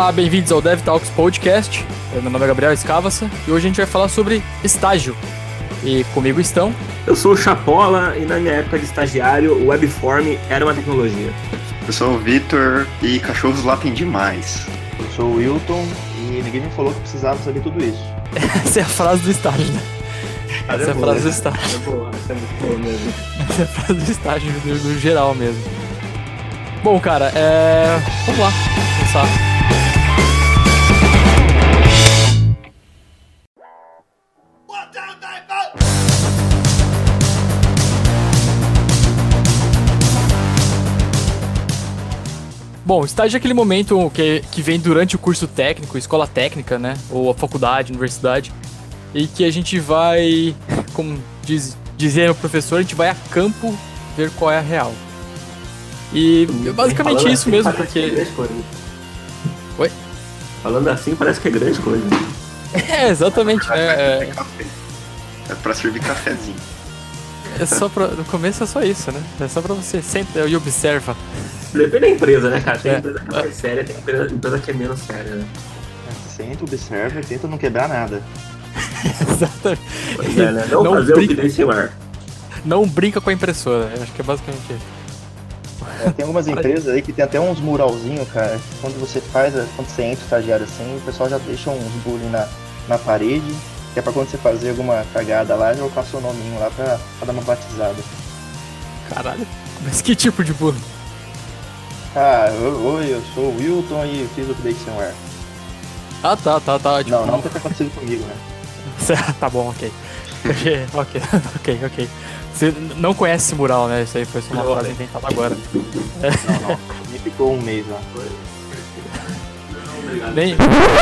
Olá, bem-vindos ao Dev Talks Podcast. Meu nome é Gabriel Escavassa e hoje a gente vai falar sobre estágio. E comigo estão... Eu sou o Chapola e na minha época de estagiário, o Webform era uma tecnologia. Eu sou o Vitor e cachorros latem demais. Eu sou o Wilton e ninguém me falou que precisava saber tudo isso. Essa é a frase do estágio, né? Essa é a frase do estágio. Essa é muito boa mesmo. Essa é a frase do estágio do geral mesmo. Bom, cara, vamos lá, começar. Bom, estágio é aquele momento que vem durante o curso técnico, escola técnica, né? Ou a faculdade, universidade. E que a gente vai, como dizia o professor, a gente vai a campo ver qual é a real. E basicamente isso assim, mesmo, porque... porque... Oi? Falando assim parece que é grande coisa. É, exatamente, né? É pra servir cafezinho. É só pra... No começo é só isso, né? É só pra você senta e observa. Depende da empresa, né, cara? Tem empresa que é mais séria, tem empresa que é menos séria, né? Senta, observa e tenta não quebrar nada. Exatamente. Pois é, né? Não fazer o que nem seu ar. Não brinca com a impressora, eu acho que é basicamente isso. Tem algumas empresas aí que tem até uns muralzinhos, cara. Quando você entra estagiário assim, o pessoal já deixa uns bullying na parede, que é pra quando você fazer alguma cagada lá, já colocar seu nominho lá pra dar uma batizada. Caralho, mas que tipo de bullying? Ah, oi, eu sou o Wilton e fiz o update sem ar. Ah, tá. Tipo, não tem acontecido comigo, né? Tá bom, ok. Ok. Você não conhece esse mural, né? Isso aí foi só uma frase inventada agora. Não. Me ficou um mês lá. Nem...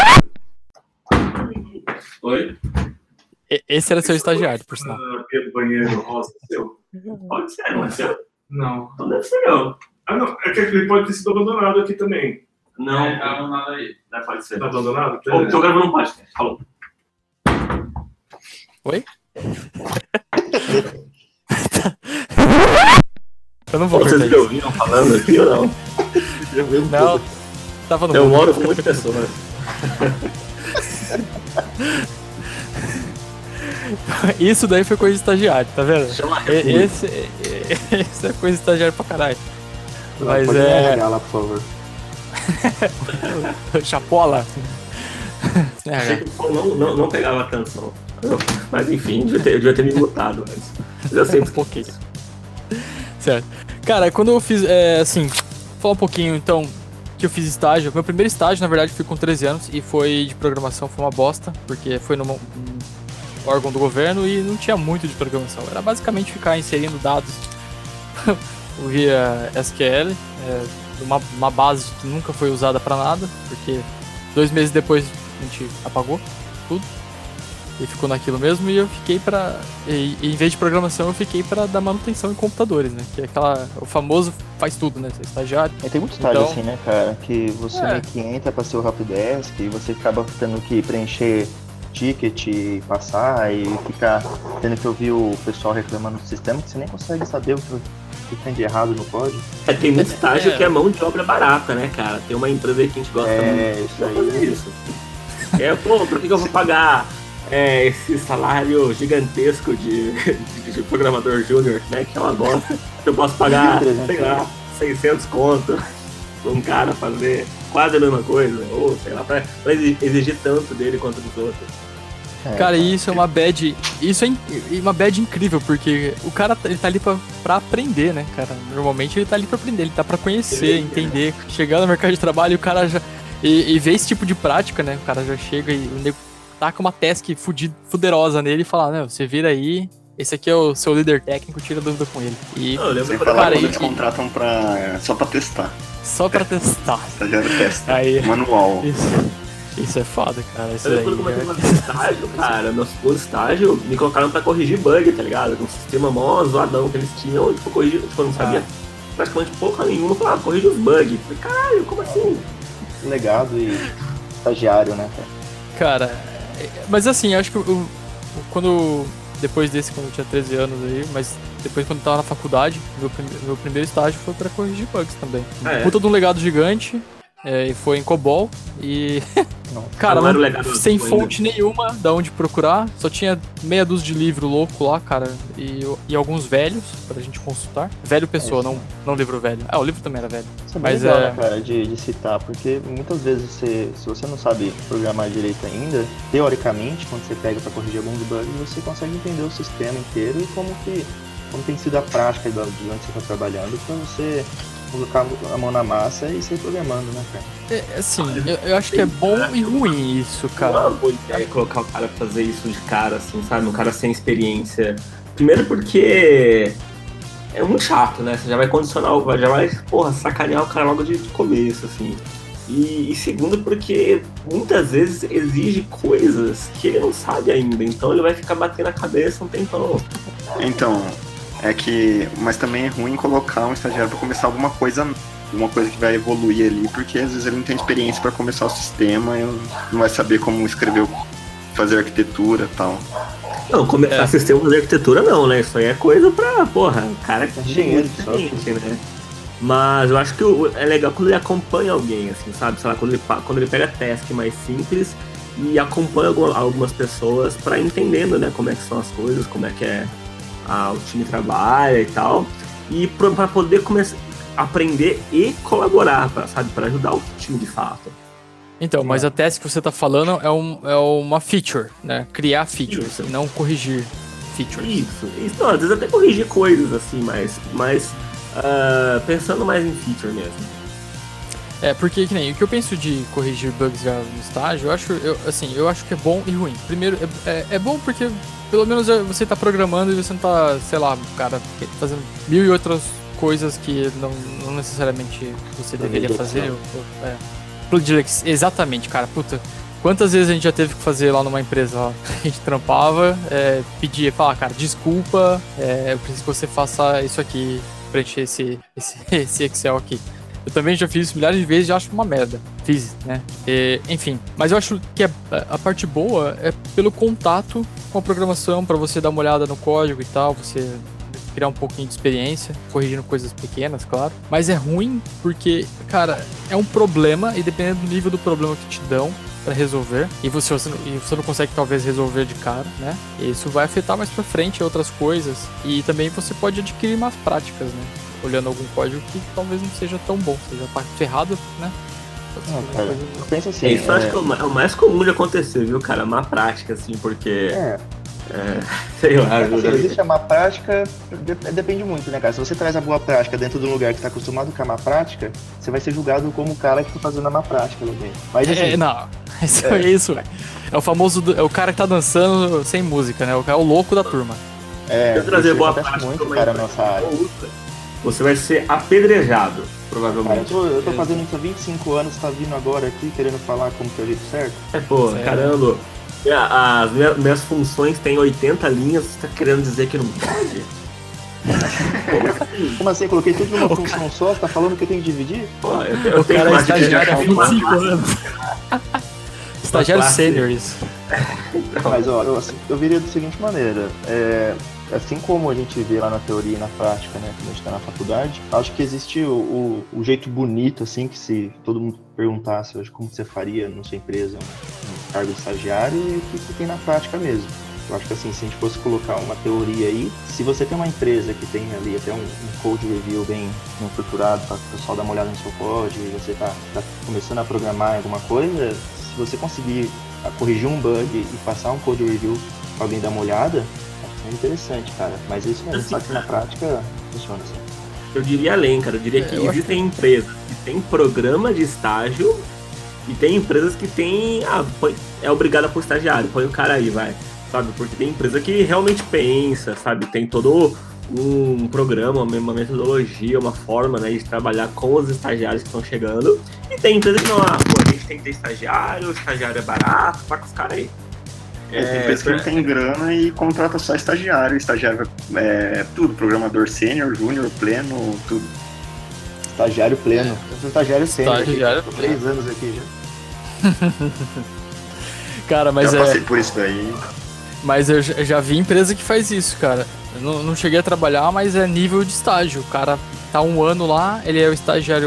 Oi? Esse era seu estagiário, por sinal. Aquele banheiro rosa seu. Pode ser, não é seu? Não. Não deve ser, não. Ah, não. É que ele pode ter sido abandonado aqui também. Não, tá abandonado aí. Não pode ser. Tá abandonado? Ô, tô gravando um podcast. Falou. Oi? Eu não vou Vocês cortar me ouviram falando aqui ou não? Não, tava no Eu mundo. moro com muitas pessoas. Isso daí foi coisa de estagiário, tá vendo? Chama Esse é coisa de estagiário pra caralho. Mas Pode me RH lá, por favor. Chapola. Achei que não pegava atenção. Mas enfim, devia ter me mutado. Mas eu sempre um pouquinho. Certo. Cara, quando eu fiz, assim, falar um pouquinho então que eu fiz estágio. Meu primeiro estágio, na verdade, fui com 13 anos e foi de programação, foi uma bosta, porque foi num órgão do governo e não tinha muito de programação. Era basicamente ficar inserindo dados via SQL, uma base que nunca foi usada pra nada, porque 2 meses depois a gente apagou tudo e ficou naquilo mesmo, e eu fiquei e em vez de programação eu fiquei pra dar manutenção em computadores, né, que é o famoso faz tudo, né, você é estagiário. Tem muito estágio Então, assim, né, cara, que você meio que entra pra ser o helpdesk e você acaba tendo que preencher ticket, passar e ficar tendo que ouvir o pessoal reclamando do sistema, que você nem consegue saber o que tem de errado no código. Tem muito estágio que é mão de obra barata, né, cara? Tem uma empresa aí que a gente gosta muito isso aí. fazer isso. Por que eu vou pagar esse salário gigantesco de programador júnior, né, que é uma bosta? Eu posso pagar, sei lá, 600 conto pra um cara fazer quase a mesma coisa, ou sei lá, pra exigir tanto dele quanto dos outros. Cara, isso é uma bad. Isso é uma bad incrível, porque o cara ele tá ali pra aprender, né, cara? Normalmente ele tá ali pra aprender, ele tá pra conhecer, entender, chegar no mercado de trabalho e o cara já. E ver esse tipo de prática, né? O cara já chega e o nego taca uma task fuderosa nele e fala: não, você vira aí, esse aqui é o seu líder técnico, tira dúvida com ele. E Sem falar quando eles contratam só pra testar. Só pra testar. Estagiário testa. Aí, manual. Isso é foda, cara. Isso eu lembro quando eu comecei no estágio, cara, no segundo estágio, me colocaram pra corrigir bug, tá ligado? Um sistema mó zoadão que eles tinham, tipo, corrigir, tipo, eu não sabia praticamente porra nenhuma, eu falava, corrige os bugs. Falei, caralho, como assim? Legado e estagiário, né, cara? Cara, mas assim, eu acho que depois desse, quando eu tinha 13 anos aí, mas depois quando eu tava na faculdade, meu primeiro estágio foi pra corrigir bugs também. Puta de um legado gigante, e foi em COBOL e... Cara, Não era o legado sem ainda. fonte nenhuma da onde procurar, só tinha meia dúzia de livro louco lá, cara, e alguns velhos pra gente consultar. Velho pessoa, não livro velho. Ah, o livro também era velho. Isso é bem legal, né, cara, de citar, porque muitas vezes se você não sabe programar direito ainda, teoricamente, quando você pega pra corrigir alguns bugs, você consegue entender o sistema inteiro e como tem sido a prática de onde você está trabalhando pra você colocar a mão na massa e sair programando, né, cara? Assim, eu acho que é bom e ruim isso, Não é cara. uma boa ideia colocar o cara pra fazer isso de cara, assim, sabe? Um cara sem experiência. Primeiro porque é muito chato, né? Você já vai condicionar, já vai, sacanear o cara logo de começo, assim. E segundo porque muitas vezes exige coisas que ele não sabe ainda, então ele vai ficar batendo a cabeça um tempão. Então, mas também é ruim colocar um estagiário pra começar alguma coisa que vai evoluir ali, porque às vezes ele não tem experiência pra começar o sistema e não vai saber como escrever, fazer arquitetura e tal. Não, começar sistema de arquitetura não, né? Isso aí é coisa pra, cara que Engenheiro, experiente, né? Mas eu acho que é legal quando ele acompanha alguém, assim, sabe? Sei lá, quando ele pega task mais simples e acompanha algumas pessoas pra ir entendendo, né? Como é que são as coisas, como é que o time trabalha e tal. E pra poder começar a aprender e colaborar, pra ajudar o time de fato. Então, mas a task que você tá falando é uma feature, né? Criar features, Isso. não corrigir features. Isso. Não, às vezes até corrigir coisas, assim, mas pensando mais em feature mesmo. Porque que nem o que eu penso de corrigir bugs já no estágio, eu acho que é bom e ruim. Primeiro, é bom porque pelo menos você tá programando e você não tá, sei lá, cara, fazendo mil e outras coisas que não necessariamente você deveria fazer. Plugin, exatamente, cara, puta. Quantas vezes a gente já teve que fazer lá numa empresa, ó, a gente trampava, pedia, falar, cara, desculpa, eu preciso que você faça isso aqui, preencher esse Excel aqui. Eu também já fiz isso milhares de vezes e acho uma merda. Fiz, né? Enfim, mas eu acho que a parte boa é pelo contato com a programação, pra você dar uma olhada no código e tal, você criar um pouquinho de experiência, corrigindo coisas pequenas, claro. Mas é ruim porque, cara, é um problema e dependendo do nível do problema que te dão pra resolver, e você não consegue talvez resolver de cara, né? Isso vai afetar mais pra frente outras coisas e também você pode adquirir mais práticas, né? Olhando algum código que talvez não seja tão bom, você já tá ferrado, né? Cara, eu penso assim... Isso eu acho que é o mais comum de acontecer, viu, cara? Má prática, assim, porque... sei lá, assim, existe a má prática, depende muito, né, cara? Se você traz a boa prática dentro de um lugar que tá acostumado com a má prática, você vai ser julgado como o cara que tá fazendo a má prática também. Mas assim... Não, é isso, velho. É o famoso... É o cara que tá dançando sem música, né? É o louco da turma. Se eu trazer isso boa acontece prática muito, pra cara, uma na nossa área. você vai ser apedrejado, Cara, provavelmente. eu tô fazendo isso há 25 anos, tá vindo agora aqui querendo falar como que é o jeito certo? Caramba. As minhas funções têm 80 linhas, você tá querendo dizer que não pode? Como assim? Eu coloquei tudo numa função só, você tá falando que eu tenho que dividir? Pô, eu tenho Cara, uma estagiário há divisão 25 anos. Estagiário classe. sênior, isso. Mas ó, eu viria da seguinte maneira, assim como a gente vê lá na teoria e na prática, né, quando a gente tá na faculdade, acho que existe o jeito bonito, assim, que se todo mundo perguntasse hoje como você faria na sua empresa um cargo de estagiário e o que você tem na prática mesmo. Eu acho que assim, se a gente fosse colocar uma teoria aí, se você tem uma empresa que tem ali até um code review bem estruturado para o pessoal dar uma olhada no seu código e você tá começando a programar alguma coisa, se você conseguir corrigir um bug e passar um code review para alguém dar uma olhada, acho que é interessante, cara. Mas isso mesmo, só que na prática funciona assim. Eu diria além, cara. Eu diria que existem empresas que têm programa de estágio e tem empresas que têm... é obrigada por estagiário, põe o cara aí, vai. Sabe? Porque tem empresa que realmente pensa, sabe? Tem todo um programa, uma metodologia, uma forma, né, de trabalhar com os estagiários que estão chegando. E tem empresa que não, a gente tem que ter estagiário, o estagiário é barato, tá com os caras aí. Tem empresa que não tem grana e contrata só estagiário. Estagiário é tudo, programador sênior, júnior, pleno, tudo. Estagiário pleno. Eu sou estagiário sênior. Estagiário aqui, tô 3 anos aqui já. Cara, mas Já passei por isso daí. Mas eu já vi empresa que faz isso, cara. Eu não cheguei a trabalhar, mas é nível de estágio. O cara tá 1 ano lá, ele é o estagiário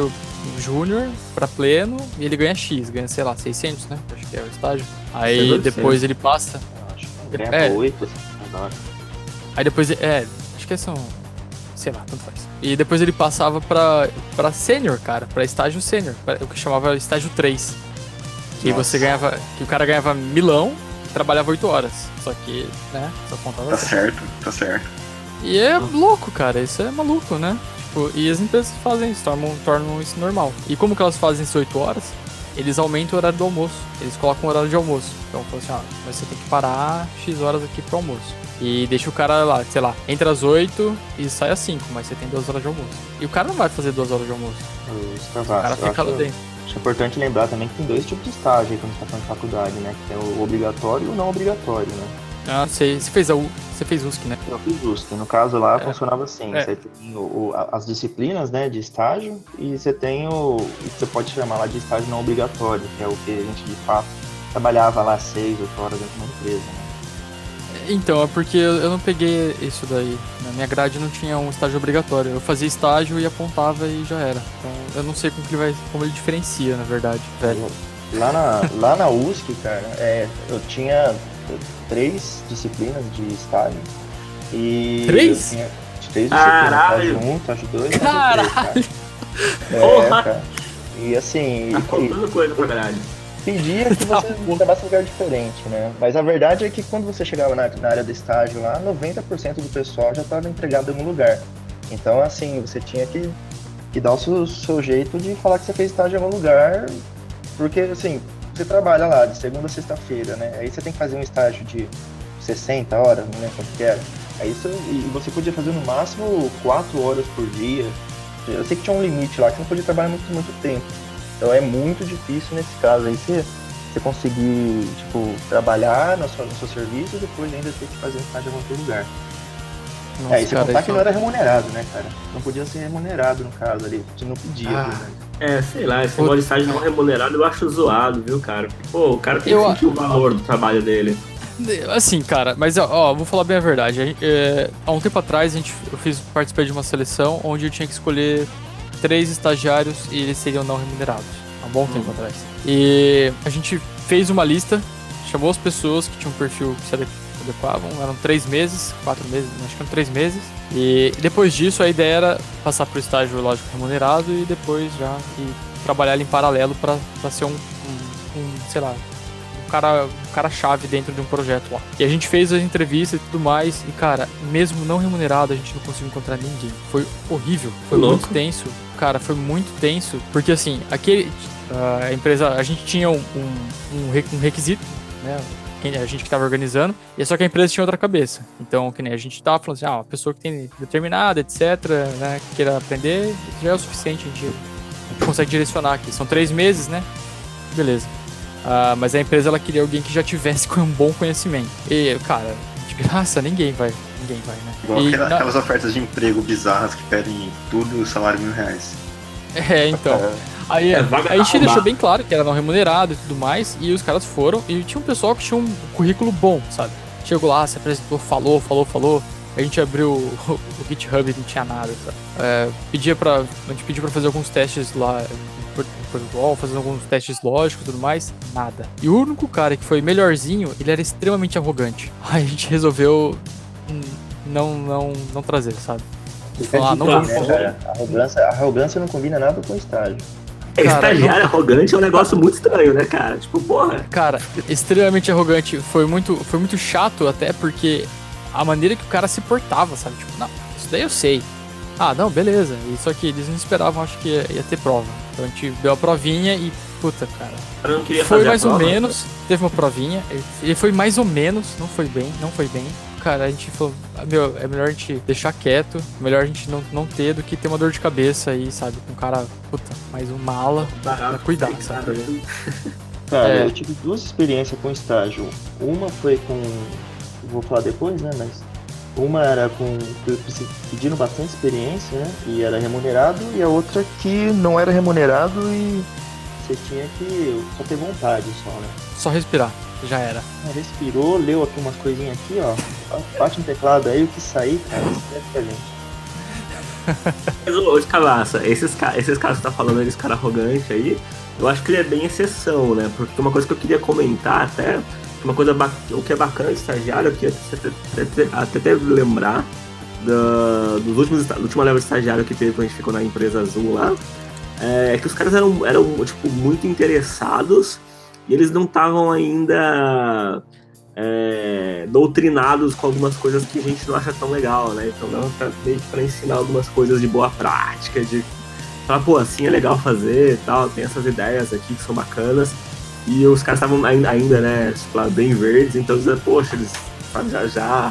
júnior pra pleno e ele ganha X, ganha, sei lá, 600, né? Acho que é o estágio. Aí 600. depois ele passa. Acho que ganha 8, assim, agora. Aí depois, acho que são, sei lá, tanto faz. E depois ele passava pra sênior, cara, pra estágio sênior, o que chamava estágio 3. Que você ganhava, que o cara ganhava milão e trabalhava 8 horas. Só que, né, só contava Tá certo, tá certo. E é louco, cara, isso é maluco, né? Tipo, e as empresas fazem isso, tornam isso normal. E como que elas fazem isso 8 horas? Eles aumentam o horário do almoço. Eles colocam o horário de almoço. Então, falam assim, mas você tem que parar X horas aqui pro almoço. E deixa o cara lá, sei lá, entra às 8 e sai às 5, mas você tem 2 horas de almoço. E o cara não vai fazer 2 horas de almoço. O cara fica lá dentro. Acho importante lembrar também que tem 2 tipos de estágio aí quando você tá falando de faculdade, né? Que tem o obrigatório e o não obrigatório, né? Ah, você fez USC, né? Eu fiz USP. No caso lá, funcionava assim. Você tem as disciplinas, né, de estágio e você tem o que você pode chamar lá de estágio não obrigatório, que é o que a gente, de fato, trabalhava lá 6, 8 horas dentro de uma empresa, né? Então, é porque eu não peguei isso daí. Na minha grade não tinha um estágio obrigatório. Eu fazia estágio e apontava e já era. Então, eu não sei como ele diferencia, na verdade, velho. Lá na USC, cara, eu tinha 3 disciplinas de estágio. E 3? Eu tinha 3 disciplinas, Caralho! estágio 1, estágio 2 e Caralho! estágio 3, Porra! cara. E assim, Tá faltando coisa pra caralho. pedia que você trabalhasse em lugar diferente, né? Mas a verdade é que quando você chegava na área do estágio lá, 90% do pessoal já estava empregado em algum lugar. Então, assim, você tinha que dar o seu jeito de falar que você fez estágio em algum lugar, porque, assim, você trabalha lá de segunda a sexta-feira, né? Aí você tem que fazer um estágio de 60 horas, não lembro quanto que era. Aí e você podia fazer no máximo 4 horas por dia. Eu sei que tinha um limite lá, que você não podia trabalhar muito tempo. Então é muito difícil nesse caso aí você conseguir, tipo, trabalhar no seu serviço e depois ainda ter que fazer estágio em algum outro lugar. Nossa, e você contar que não era remunerado, né, cara? Não podia ser remunerado no caso ali, a gente não pedia, né? Sei lá, esse negócio de estágio não remunerado eu acho zoado, viu, cara? Pô, o cara tem que sentir o valor do trabalho dele. Assim, cara, mas ó, vou falar bem a verdade. Há um tempo atrás eu participei de uma seleção onde eu tinha que escolher 3 estagiários e eles seriam não remunerados. Há um bom tempo atrás. E a gente fez uma lista, chamou as pessoas que tinham um perfil que se adequavam, eram 3 meses, 4 meses, acho que eram 3 meses. E depois disso a ideia era passar pro estágio, lógico, remunerado e depois já trabalhar ali em paralelo pra ser sei lá, um cara-chave dentro de um projeto lá. E a gente fez as entrevistas e tudo mais, e cara, mesmo não remunerado, a gente não conseguiu encontrar ninguém. Foi horrível, foi muito tenso. Cara, foi muito tenso, porque assim, a empresa, a gente tinha um requisito, né? A gente que tava organizando, e só que a empresa tinha outra cabeça. Então, que nem a gente tava falando assim, uma pessoa que tem determinada, etc, né, que queira aprender, já é o suficiente, a gente consegue direcionar aqui. São 3 meses, né? Beleza. Mas a empresa, ela queria alguém que já tivesse com um bom conhecimento. E, cara, de graça, ninguém vai, né? Igual aquelas ofertas de emprego bizarras que pedem tudo salário R$1.000. Então. Aí a gente deixou bem claro que era não remunerado e tudo mais, e os caras foram, e tinha um pessoal que tinha um currículo bom, sabe? Chegou lá, se apresentou, falou, a gente abriu o GitHub e não tinha nada, sabe? A gente pediu pra fazer alguns testes lá, fazendo alguns testes lógicos e tudo mais, nada. E o único cara que foi melhorzinho, ele era extremamente arrogante. Aí a gente resolveu não trazer, sabe? Falar, não vamos fazer. A arrogância não combina nada com o estágio. Estagiário arrogante é um negócio muito estranho, né, cara? Tipo, porra. Cara, extremamente arrogante. Foi muito chato até porque a maneira que o cara se portava, sabe? Tipo, não, isso daí eu sei. Não, beleza. Só que eles não esperavam, acho que ia ter prova. Então a gente deu a provinha e, puta, cara. Eu não queria foi fazer mais a prova, ou menos, teve uma provinha. Ele foi mais ou menos, não foi bem. Cara, a gente falou, é melhor a gente deixar quieto, melhor a gente não ter do que ter uma dor de cabeça aí, sabe? Com um cara, puta, mais um mala pra cuidar, sabe? Cara, eu tive 2 experiências com estágio. Uma foi com, vou falar depois, né, mas uma era com pedindo bastante experiência, né, e era remunerado, e a outra que não era remunerado e você tinha que só ter vontade só, né? Só respirar. Já era. Respirou, leu aqui umas coisinhas aqui, ó. Bate no teclado aí, o que sair, cara, escreve pra gente. Mas, ô, Escalaça, esses caras que você tá falando, esse cara arrogante aí, eu acho que ele é bem exceção, né? Porque uma coisa que eu queria comentar até, o que é bacana de estagiário, eu queria até lembrar da última leva de estagiário que teve quando a gente ficou na empresa azul lá, que os caras eram tipo, muito interessados e eles não estavam ainda doutrinados com algumas coisas que a gente não acha tão legal, né? Então dava meio que pra ensinar algumas coisas de boa prática, de falar, pô, assim é legal fazer e tal, tem essas ideias aqui que são bacanas. E os caras estavam ainda, né, tipo, lá, bem verdes, então eles, poxa, eles já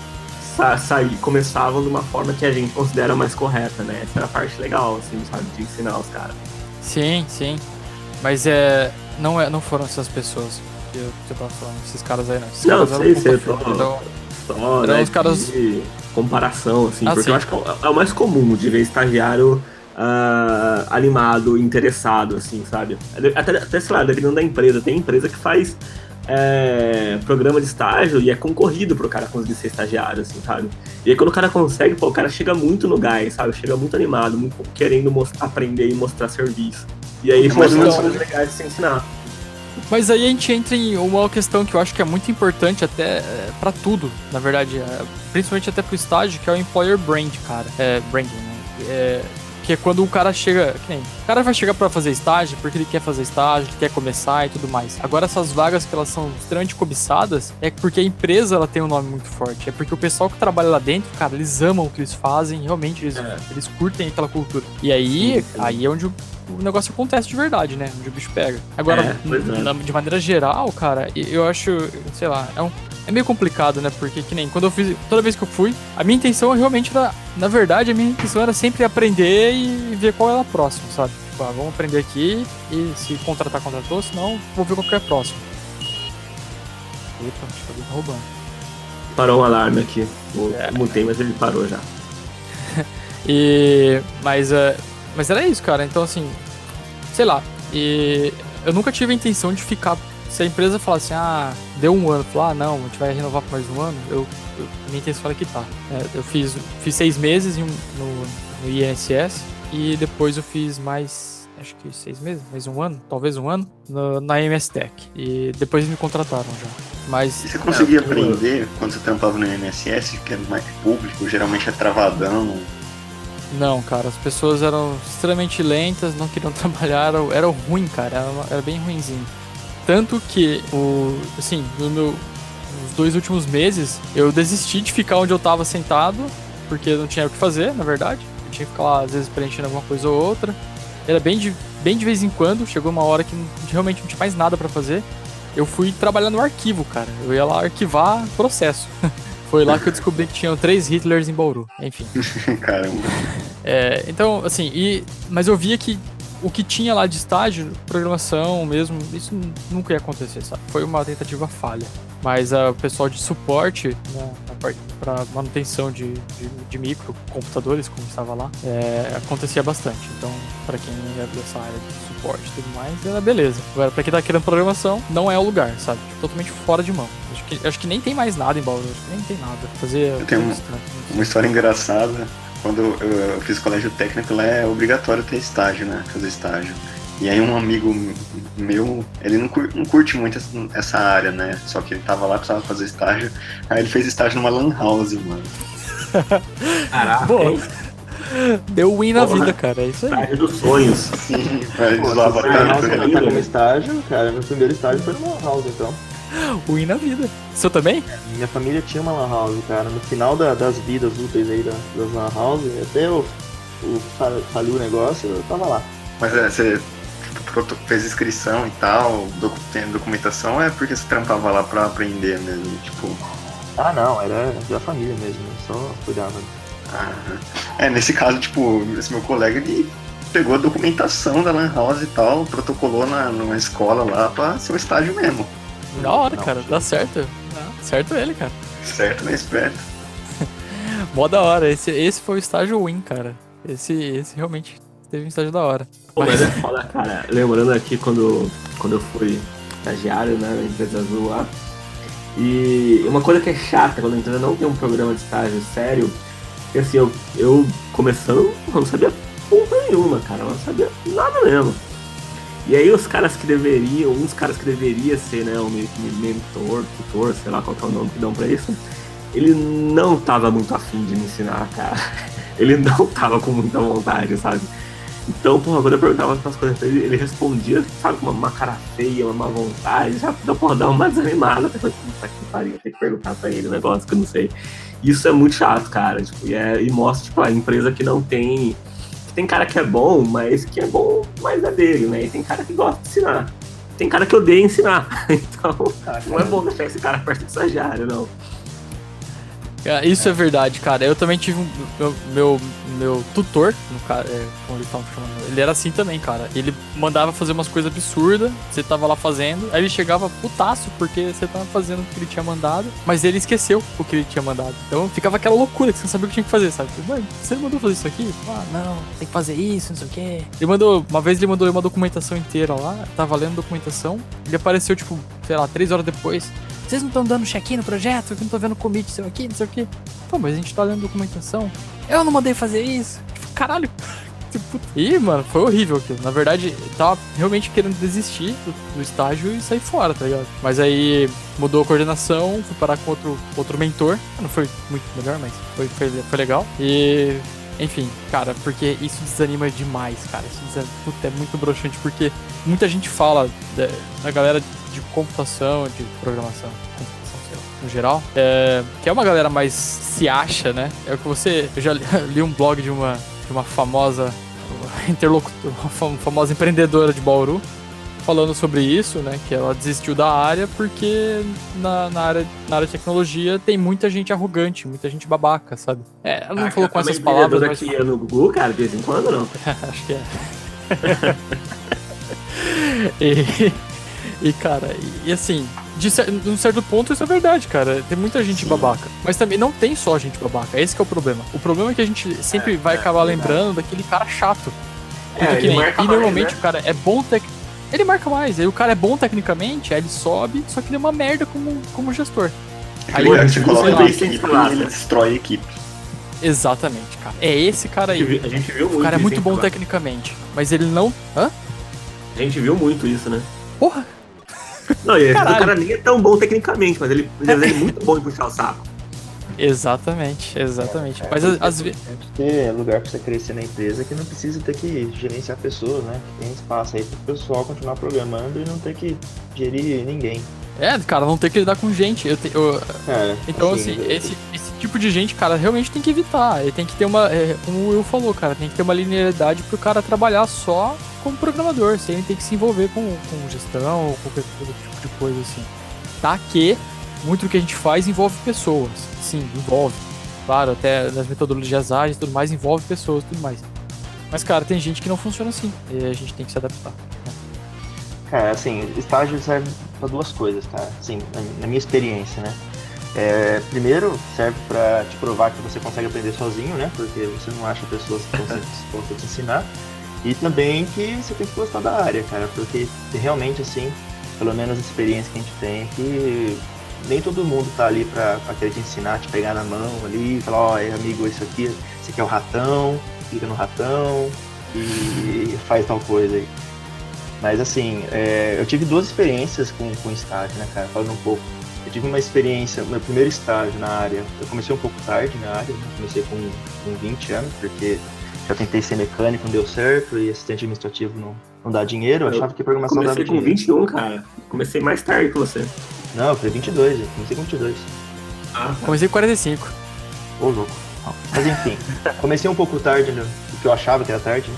começavam de uma forma que a gente considera mais correta, né? Essa era a parte legal, assim, sabe, de ensinar os caras. Sim. Mas não foram essas pessoas que eu tava falando, esses caras aí, não. Esses Não, caras sei, eram né, os caras... de comparação, assim, porque sim. eu acho que é o mais comum de ver estagiário animado, interessado, assim, sabe? Até sei lá, dependendo da empresa, tem empresa que faz programa de estágio e é concorrido pro cara conseguir ser estagiário, assim, sabe? E aí quando o cara consegue, pô, o cara chega muito no gás, sabe? Chega muito animado, muito querendo aprender e mostrar serviço. E aí, pô, são coisas legais de se ensinar. Mas aí a gente entra em uma questão que eu acho que é muito importante até pra tudo, na verdade, principalmente até pro estágio, que é o employer brand, cara. Branding, né? Que é quando o cara chega... O cara vai chegar pra fazer estágio porque ele quer fazer estágio, ele quer começar e tudo mais. Agora, essas vagas que elas são extremamente cobiçadas é porque a empresa ela tem um nome muito forte. É porque o pessoal que trabalha lá dentro, cara, eles amam o que eles fazem, realmente eles curtem aquela cultura. E aí, aí é onde o negócio acontece de verdade, né? Onde o bicho pega. Agora, de maneira geral, cara, eu acho, sei lá, é meio complicado, né? Porque que nem quando toda vez que eu fui, a minha intenção realmente era, na verdade, a minha intenção era sempre aprender e ver qual era a próxima, sabe? Tipo, vamos aprender aqui e se contratar, contratou, senão vou ver qual que é a próxima. Eita, acho que alguém tá roubando. Parou um alarme aqui. Eu mutei, mas ele parou já. Mas era isso, cara. Então, assim, sei lá. E eu nunca tive a intenção de ficar. Se a empresa falasse, deu um ano, falar, não, a gente vai renovar por mais um ano, minha intenção era quitar. Eu fiz 6 meses no INSS e depois eu fiz mais, acho que 6 meses, mais um ano, talvez um ano, na MS Tech. E depois eles me contrataram já. Mas, e você conseguia aprender quando você trampava no INSS, que é mais público, geralmente é travadão? Não, cara, as pessoas eram extremamente lentas, não queriam trabalhar, era ruim, cara, era bem ruinzinho. Tanto que, assim, nos 2 últimos meses, eu desisti de ficar onde eu tava sentado, porque não tinha o que fazer, na verdade. Eu tinha que ficar lá, às vezes, preenchendo alguma coisa ou outra. Era bem de vez em quando, chegou uma hora que realmente não tinha mais nada pra fazer. Eu fui trabalhar no arquivo, cara. Eu ia lá arquivar processo. Foi lá que eu descobri que tinham 3 Hitlers em Bauru, enfim. Caramba. Então, assim, mas eu via que o que tinha lá de estágio, programação mesmo, isso nunca ia acontecer, sabe? Foi uma tentativa falha. Mas o pessoal de suporte, né, para manutenção de microcomputadores, como estava lá, acontecia bastante. Então, para quem é dessa área de suporte e tudo mais, era beleza. Agora, para quem tá querendo programação, não é o lugar, sabe? Totalmente fora de mão. Acho que nem tem mais nada em Bauru, acho que nem tem nada. Eu tenho uma história engraçada. Quando eu fiz colégio técnico, lá é obrigatório ter estágio, né? Fazer estágio. E aí um amigo meu, ele não curte muito essa área, né? Só que ele tava lá, precisava fazer estágio. Aí ele fez estágio numa lan house, mano. Caraca, boa. Deu win na vida, cara. É isso aí. Estágio dos sonhos. Sim, ele zoava tanto. Tá como estágio, cara. Meu primeiro estágio foi numa lan house, então. Win na vida. Seu também? Minha família tinha uma lan house, cara. No final das vidas úteis aí das lan house, até faliu o negócio, eu tava lá. Mas você fez inscrição e tal, tem documentação, é porque você trampava lá pra aprender mesmo, tipo... Ah, não, era da família mesmo, eu só cuidava. Nesse caso, tipo, esse meu colega, ele pegou a documentação da lan house e tal, protocolou numa escola lá pra ser um estágio mesmo. Da hora, cara, dá certo. Certo ele, cara. Certo, né? Esperto. Mó da hora, esse foi o estágio win, cara. Esse realmente teve um estágio da hora. Pô, mas é foda, cara. Lembrando aqui quando eu fui estagiário, né, na empresa azul lá. E uma coisa que é chata quando a empresa não tem um programa de estágio sério, Porque assim, eu começando, eu não sabia porra nenhuma, cara. Eu não sabia nada mesmo. E aí uns caras que deveriam ser, né, um mentor, tutor, sei lá qual que é o nome que dão pra isso, ele não tava muito afim de me ensinar, cara. Ele não tava com muita vontade, sabe? Então, porra, quando eu perguntava essas coisas pra ele, ele respondia, sabe, com uma cara feia, uma má vontade, já porra, dar uma desanimada. Eu falei, puta que pariu, tem que perguntar pra ele um negócio que eu não sei. Isso é muito chato, cara, tipo, e mostra, tipo, a empresa que não tem... Tem cara que é bom, mas que é bom, mas é dele, né? E tem cara que gosta de ensinar. Tem cara que odeia ensinar. Então, não é bom deixar esse cara perto do estagiário, não. Isso é verdade, cara. Eu também tive meu tutor, no cara, como eles estavam chamando, ele era assim também, cara. Ele mandava fazer umas coisas absurdas, você tava lá fazendo, aí ele chegava putaço porque você tava fazendo o que ele tinha mandado, mas ele esqueceu o que ele tinha mandado. Então ficava aquela loucura que você não sabia o que tinha que fazer, sabe? Mano, você não mandou fazer isso aqui? Ah, não, tem que fazer isso, não sei o quê. Uma vez ele mandou uma documentação inteira lá, tava lendo documentação, ele apareceu, tipo, sei lá, 3 horas depois. Vocês não estão dando check-in no projeto? Eu não tô vendo commit seu aqui, não sei o quê. Pô, mas a gente tá lendo documentação. Eu não mandei fazer isso. Tipo, caralho. Ih, mano, foi horrível aquilo. Na verdade, eu tava realmente querendo desistir do estágio e sair fora, tá ligado? Mas aí mudou a coordenação, fui parar com outro mentor. Não foi muito melhor, mas foi legal. E... Enfim, cara, porque isso desanima demais, cara. Puta, é muito broxante, porque muita gente fala da galera de computação, de programação, sei lá, no geral, que é uma galera mais se acha, né? É o que eu já li um blog de uma famosa famosa empreendedora de Bauru, falando sobre isso, né? Que ela desistiu da área porque na área de tecnologia tem muita gente arrogante, muita gente babaca, sabe? Ela não falou com essas palavras, mas... que ia no Google, cara, de vez em quando, não? Acho que é. E cara, e assim, de um certo ponto isso é verdade, cara. Tem muita gente babaca. Mas também não tem só gente babaca. Esse que é o problema. O problema é que a gente sempre vai acabar lembrando daquele cara chato. E normalmente o cara é bom ele marca mais, aí o cara é bom tecnicamente, aí ele sobe, só que ele é uma merda como gestor. Aí você coloca na equipe e ele destrói a equipe. Exatamente, cara. É esse cara aí. A gente viu muito. O cara é muito bom tecnicamente, mas ele não... Hã? A gente viu muito isso, né? Porra! Não, o cara nem é tão bom tecnicamente, mas ele é muito bom em puxar o saco. Exatamente. Mas às vezes... Tem lugar pra você crescer na empresa que não precisa ter que gerenciar pessoas, né? Tem espaço aí pro pessoal continuar programando e não ter que gerir ninguém. Cara, não ter que lidar com gente. Então, assim, esse tipo de gente, cara, realmente tem que evitar. Ele tem que ter uma... como o Will falou, cara, tem que ter uma linearidade pro cara trabalhar só como programador, sem ele ter que se envolver com gestão ou qualquer tipo de coisa assim. Tá que muito do que a gente faz envolve pessoas. Sim, envolve. Claro, até nas metodologias ágeis e tudo mais, envolve pessoas e tudo mais. Mas, cara, tem gente que não funciona assim. E a gente tem que se adaptar. Cara, assim, estágio serve pra 2 coisas, cara. Assim, na minha experiência, né? Primeiro, serve pra te provar que você consegue aprender sozinho, né? Porque você não acha pessoas que estão dispostas a te ensinar. E também que você tem que gostar da área, cara. Porque realmente, assim, pelo menos a experiência que a gente tem é que nem todo mundo tá ali pra querer te ensinar, te pegar na mão ali e falar, ó, amigo, isso aqui, esse aqui é o ratão, clica no ratão e faz tal coisa aí. Mas assim, eu tive 2 experiências com estágio, né, cara, falando um pouco. Eu tive uma experiência, meu primeiro estágio na área, eu comecei um pouco tarde na área, né? Comecei com 20 anos, porque já tentei ser mecânico, não deu certo, e assistente administrativo não dá dinheiro, eu achava que programação dava dinheiro. Comecei com 21, cara, comecei mais tarde que você. Não, eu falei 22, eu comecei com 22. Ah, tá. Comecei com 45. Ô, louco. Mas enfim, comecei um pouco tarde, né, o que eu achava que era tarde,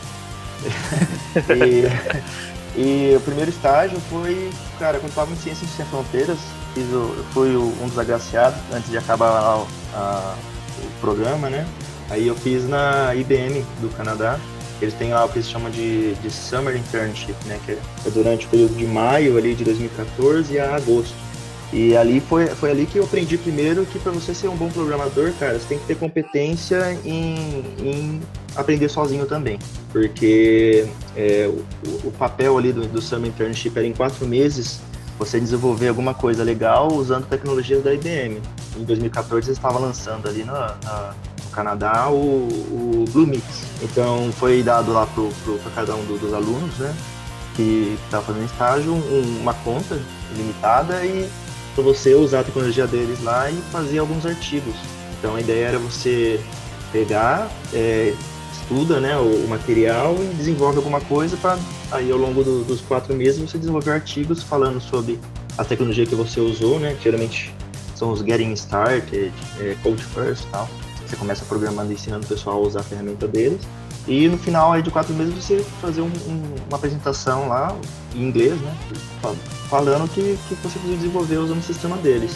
né? E o primeiro estágio foi, cara, quando eu estava em Ciências Sem Fronteiras, eu fui um dos agraciados antes de acabar o programa, né? Aí eu fiz na IBM do Canadá. Eles têm lá o que eles chamam de Summer Internship, né? Que é durante o período de maio ali de 2014 a agosto. E ali foi ali que eu aprendi primeiro que para você ser um bom programador, cara, você tem que ter competência em aprender sozinho também. Porque o papel ali do Summer Internship era em 4 meses você desenvolver alguma coisa legal usando tecnologias da IBM. Em 2014 eles estavam lançando ali no Canadá, o Blue Mix. Então foi dado lá para cada um dos alunos, né, que estava fazendo estágio, uma conta limitada e para você usar a tecnologia deles lá e fazer alguns artigos. Então a ideia era você pegar, estuda, né, o material e desenvolve alguma coisa para aí ao longo dos 4 meses você desenvolver artigos falando sobre a tecnologia que você usou, né, que geralmente são os Getting Started, Code First e tal. Você começa programando e ensinando o pessoal a usar a ferramenta deles. E no final aí de 4 meses você fazer uma apresentação lá em inglês, né, falando que você conseguiu desenvolver usando o sistema deles.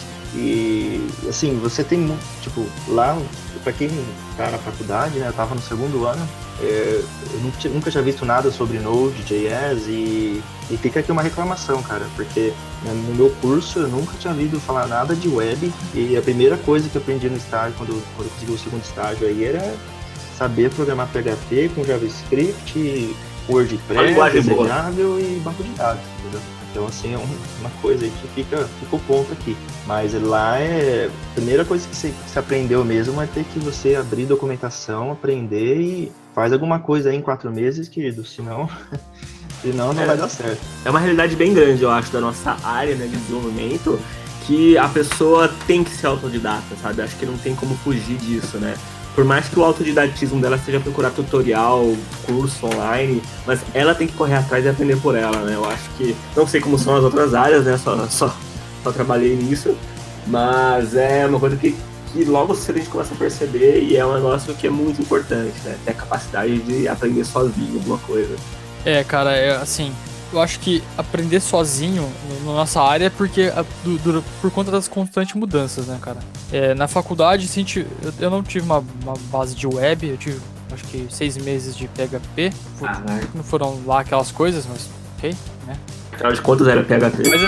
E assim, você tem muito, tipo, lá, pra quem tá na faculdade, né, eu tava no 2º ano, eu nunca tinha visto nada sobre Node.js e fica aqui uma reclamação, cara, porque no meu curso eu nunca tinha ouvido falar nada de web e a primeira coisa que eu aprendi no estágio, quando eu consegui o 2º estágio aí, era saber programar PHP com JavaScript, WordPress, desejável e banco de dados, entendeu? Então, assim, é uma coisa aí que ficou ponto aqui. Mas lá a primeira coisa que você aprendeu mesmo é ter que você abrir documentação, aprender e faz alguma coisa aí em 4 meses, querido, senão não vai dar certo. É uma realidade bem grande, eu acho, da nossa área, né, de desenvolvimento, que a pessoa tem que ser autodidata, sabe? Acho que não tem como fugir disso, né? Por mais que o autodidatismo dela seja procurar tutorial, curso online, mas ela tem que correr atrás e aprender por ela, né? Eu acho que, não sei como são as outras áreas, né? Só trabalhei nisso, mas é uma coisa que logo cedo a gente começa a perceber e é um negócio que é muito importante, né? Ter a capacidade de aprender sozinho alguma coisa. Cara, assim, eu acho que aprender sozinho na nossa área é porque por conta das constantes mudanças, né, cara? Na faculdade, assim, eu não tive uma base de web, eu tive, acho que 6 meses de PHP. Não foram lá aquelas coisas, mas ok, né? Afinal de contas era PHP. Mas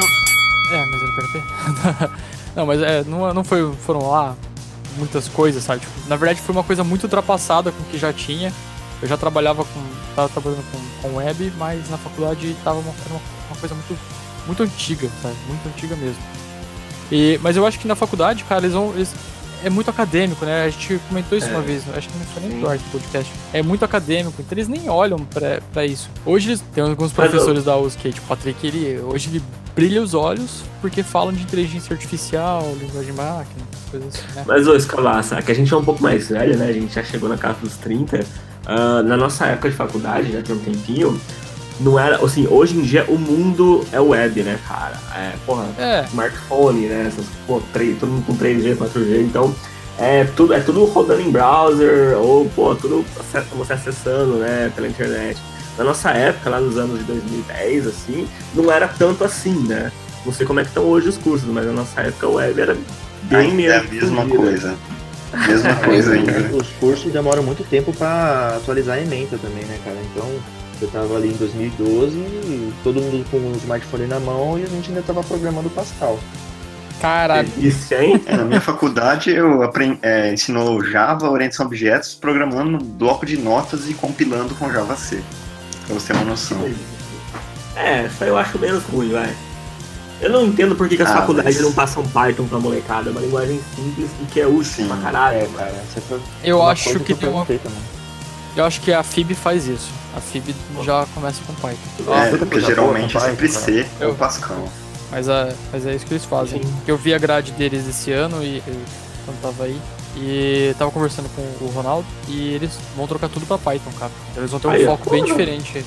era PHP. Não, mas não foram lá muitas coisas, sabe? Tipo, na verdade, foi uma coisa muito ultrapassada com o que já tinha. Eu já tava trabalhando com web, mas na faculdade era uma coisa muito, muito antiga, sabe? Muito antiga mesmo. Mas eu acho que na faculdade, cara, eles é muito acadêmico, né? A gente comentou isso uma vez, acho que não foi nem no Arte Podcast. É muito acadêmico, então eles nem olham pra isso. Hoje eles tem alguns professores da USP, tipo o Patrick, hoje ele brilha os olhos porque falam de inteligência artificial, linguagem de máquina, coisas assim, né? Mas, Escalaça, que a gente é um pouco mais velho, né? A gente já chegou na casa dos 30. Na nossa época de faculdade, já tem um tempinho, não era, assim, hoje em dia o mundo é web, né, cara? Smartphone, né? Todo mundo com 3G, 4G, então é tudo rodando em browser, ou, tudo você acessando, né, pela internet. Na nossa época, lá nos anos de 2010, assim, não era tanto assim, né? Não sei como é que estão hoje os cursos, mas na nossa época o web era bem menos. É a mesma coisa. Mesma coisa ainda. Os cursos demoram muito tempo pra atualizar a ementa também, né, cara? Então, eu tava ali em 2012, todo mundo com um smartphone na mão e a gente ainda tava programando Pascal. Caralho. Isso, hein? Na minha faculdade eu ensinou Java, orientação a objetos, programando no bloco de notas e compilando com Java C. Pra você ter uma noção. Isso aí eu acho menos ruim, vai. Eu não entendo por que as faculdades não passam Python pra molecada, é uma linguagem simples e que é útil pra caralho. Cara, eu acho que tem uma... Eu acho que a FIB faz isso. A FIB já começa com Python. Porque geralmente é sempre C ou Pascal. Mas é isso que eles fazem. Eu vi a grade deles esse ano e quando tava aí. E tava conversando com o Ronaldo e eles vão trocar tudo pra Python, cara. Eles vão ter um foco bem diferente.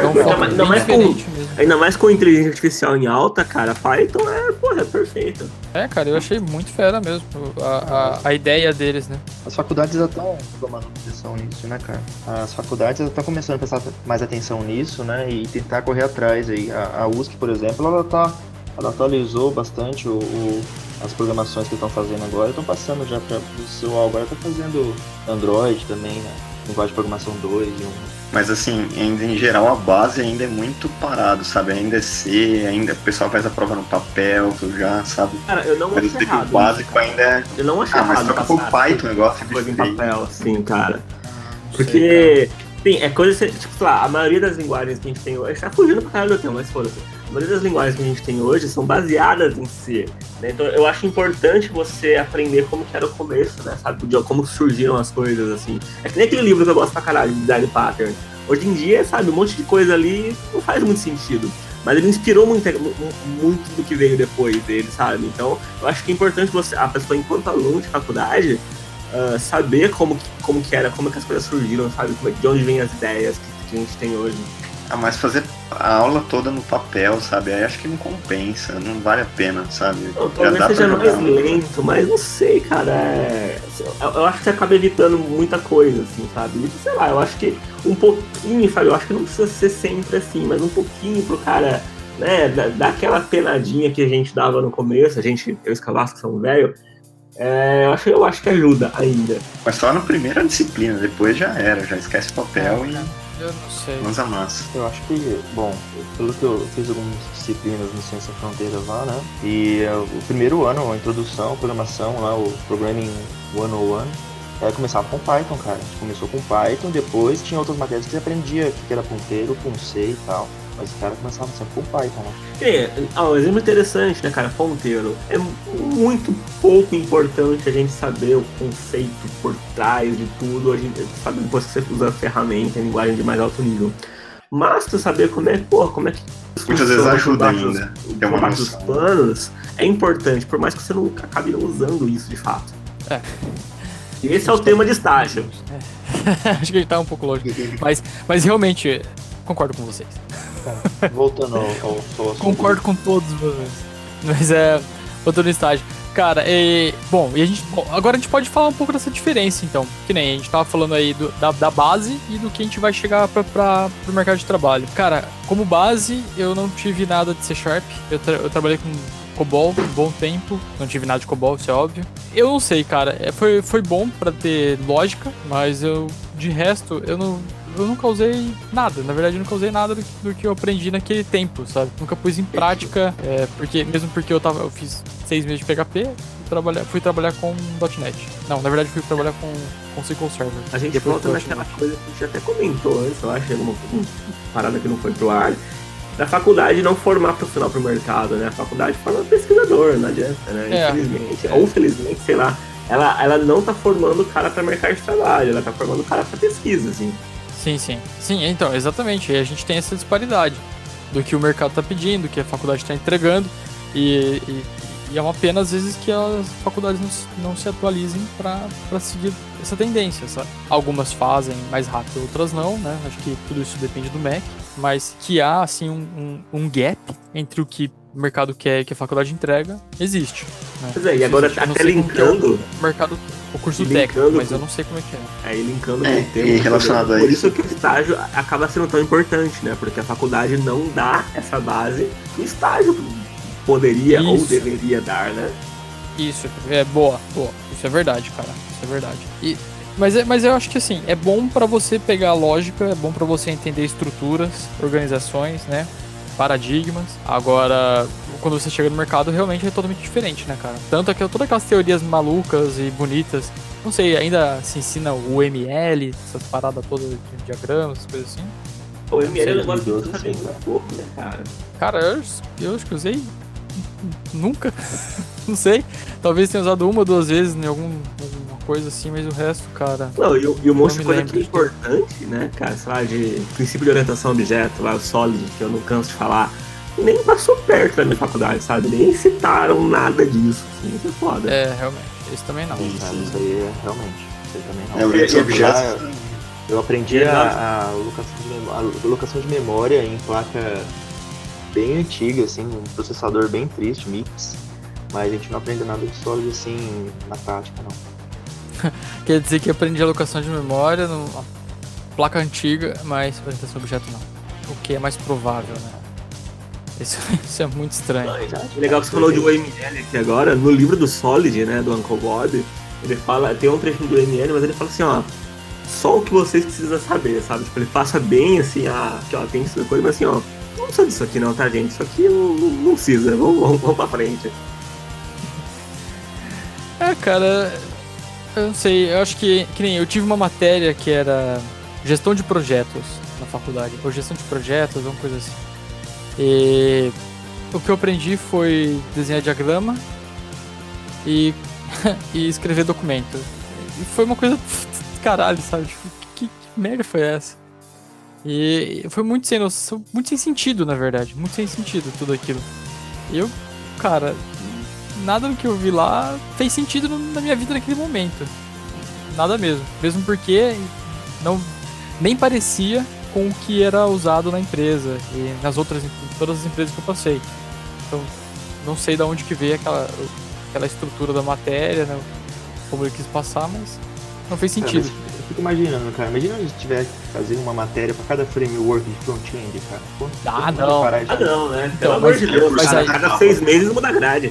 Ainda mais com inteligência artificial em alta, cara, Python é perfeito. Cara, eu achei muito fera mesmo a ideia deles, né? As faculdades já estão tomando atenção nisso, né, cara? As faculdades já estão começando a prestar mais atenção nisso, né? E tentar correr atrás aí. A USP, por exemplo, ela atualizou bastante as programações que estão fazendo agora, estão passando já para o pessoal, agora está fazendo Android também, né? Linguagem de programação 2 e 1. Mas assim, ainda em geral a base ainda é muito parado, sabe? Ainda é C, ainda o pessoal faz a prova no papel, tu já sabe. Cara, eu não acho errado. O básico ainda é... Eu não acho errado. Mas troca por Python o negócio de em papel, assim, cara. Porque... Sim, é coisa, tipo, sei lá, a maioria das linguagens que a gente tem hoje, tá fugindo pra caralho do tema, mas foda-se. maioria das linguagens que a gente tem hoje são baseadas em C, né? Então eu acho importante você aprender como que era o começo, né? Sabe? Como surgiram as coisas, assim. É que nem aquele livro que eu gosto pra caralho, de Design Pattern. Hoje em dia, sabe, um monte de coisa ali não faz muito sentido. Mas ele inspirou muito do que veio depois dele, sabe? Então, eu acho que é importante a pessoa, enquanto aluno de faculdade, saber como que era, como que as coisas surgiram, sabe? De onde vêm as ideias que a gente tem hoje. Mas fazer a aula toda no papel, sabe? Aí acho que não compensa, não vale a pena, sabe? Não, talvez seja mais lento, mas não sei, cara. Eu acho que você acaba evitando muita coisa, assim, sabe? E, sei lá, eu acho que um pouquinho, sabe? Eu acho que não precisa ser sempre assim, mas um pouquinho pro cara, né? Dar aquela penadinha que a gente dava no começo, eu e os Cavascos são velho. Eu acho que ajuda ainda. Mas só na primeira disciplina, depois já era, já esquece o papel e eu não sei. usa massa. Eu acho que, bom, pelo que eu fiz algumas disciplinas no Ciência Fronteiras lá, né? E o primeiro ano, a introdução, programação lá, o Programming 101, começava com Python, cara. A gente começou com Python, depois tinha outras matérias que você aprendia, que era ponteiro, com C e tal. Mas o cara começava sempre com Python, né? Um exemplo interessante, né, cara? Ponteiro. É muito pouco importante a gente saber o conceito por trás de tudo. A gente sabe depois que você usa a ferramenta em linguagem de mais alto nível. Mas tu saber como é que muitas vezes ajuda ainda. Tem uma parte dos planos é importante, por mais que você não acabe não usando isso de fato. E esse é o tema de estágio. Acho que a gente tá um pouco longe. Mas realmente, concordo com vocês. Voltando ao assunto. Concordo com todos vocês. Mas voltando no estágio. Cara, agora a gente pode falar um pouco dessa diferença, então. Que nem a gente tava falando aí da base e do que a gente vai chegar pro mercado de trabalho. Cara, como base, eu não tive nada de C#. Eu trabalhei com COBOL um bom tempo. Não tive nada de COBOL, isso é óbvio. Eu não sei, cara. Foi bom pra ter lógica, mas de resto, eu nunca usei nada. Na verdade, eu nunca usei nada do que eu aprendi naquele tempo, sabe? Nunca pus em prática, porque eu fiz 6 meses de PHP, fui trabalhar com .NET. Não, na verdade, fui trabalhar com SQL Server. A gente volta naquela coisa que a gente até comentou antes, eu acho, alguma parada que não foi pro ar, da faculdade não formar profissional pro mercado, né? A faculdade forma pesquisador, não adianta, né? Infelizmente, ou felizmente, sei lá. Ela não tá formando o cara pra mercado de trabalho, ela tá formando o cara pra pesquisa, assim. Sim, então, exatamente. E a gente tem essa disparidade do que o mercado está pedindo, do que a faculdade está entregando, e é uma pena, às vezes, que as faculdades não se atualizem para seguir essa tendência, sabe? Algumas fazem mais rápido, outras não, né? Acho que tudo isso depende do MEC, mas que há, assim, um gap entre o que o mercado quer e que a faculdade entrega, existe. Né? Pois é, e agora até linkando... O curso técnico, mas eu não sei como é que é. Aí linkando com o tema. E relacionado a por isso. Por isso que o estágio acaba sendo tão importante, né? Porque a faculdade não dá essa base que o estágio poderia ou deveria dar, né? Isso, boa. Isso é verdade, cara. Isso é verdade. Mas eu acho que assim, é bom pra você pegar a lógica, é bom pra você entender estruturas, organizações, né? Paradigmas. Agora, quando você chega no mercado, realmente é totalmente diferente, né, cara? Tanto que todas aquelas teorias malucas e bonitas, não sei, ainda se ensina o ML, essas paradas todas de diagramas, essas coisas assim. O ML é um negócio que você um pouco, né, cara? Cara, eu acho que usei nunca. Não sei. Talvez tenha usado 1 ou 2 vezes em alguma coisa assim, mas o resto, cara... Não, e um monte de coisa que é importante, né, cara, sei lá, de princípio de orientação a objeto, lá, o SOLID, que eu não canso de falar, nem passou perto da minha faculdade, sabe? Nem citaram nada disso, assim, isso é foda. Realmente, isso também não. Sim, cara, isso aí realmente, isso aí também não. Eu aprendi a locação de memória em placa bem antiga, assim, um processador bem triste, MIPS, mas a gente não aprende nada de SOLID, assim, na prática, não. Quer dizer que aprendi a alocação de memória numa placa antiga, mas orientação a objeto não. O que é mais provável, né? Isso é muito estranho. Legal que você falou de OML aqui agora. No livro do Solid, né, do Uncle Bob, ele fala, tem um trechinho do OML, mas ele fala assim, ó, só o que vocês precisam saber, sabe? Tipo, ele passa bem assim, que ó, tem isso coisa, mas assim, ó, não precisa disso aqui não, tá, gente? Isso aqui não precisa, vamos pra frente. Cara... Eu não sei, eu acho que nem eu tive uma matéria que era gestão de projetos na faculdade, ou gestão de projetos, alguma coisa assim. E o que eu aprendi foi desenhar diagrama e, e escrever documento. E foi uma coisa caralho, sabe? Tipo, que merda foi essa? E foi muito sem noção, muito sem sentido, na verdade. Muito sem sentido tudo aquilo. E eu, cara, nada do que eu vi lá fez sentido na minha vida naquele momento. Nada mesmo. Mesmo porque não, nem parecia com o que era usado na empresa e nas outras, em todas as empresas que eu passei. Então, não sei de onde que veio aquela estrutura da matéria, né, como ele quis passar, mas não fez sentido. Eu fico imaginando, cara. Imagina se tivesse que fazer uma matéria pra cada framework de front-end, cara. Não. Não, né? Então, Pelo amor de Deus, mas aí- cada 6 meses muda a grade.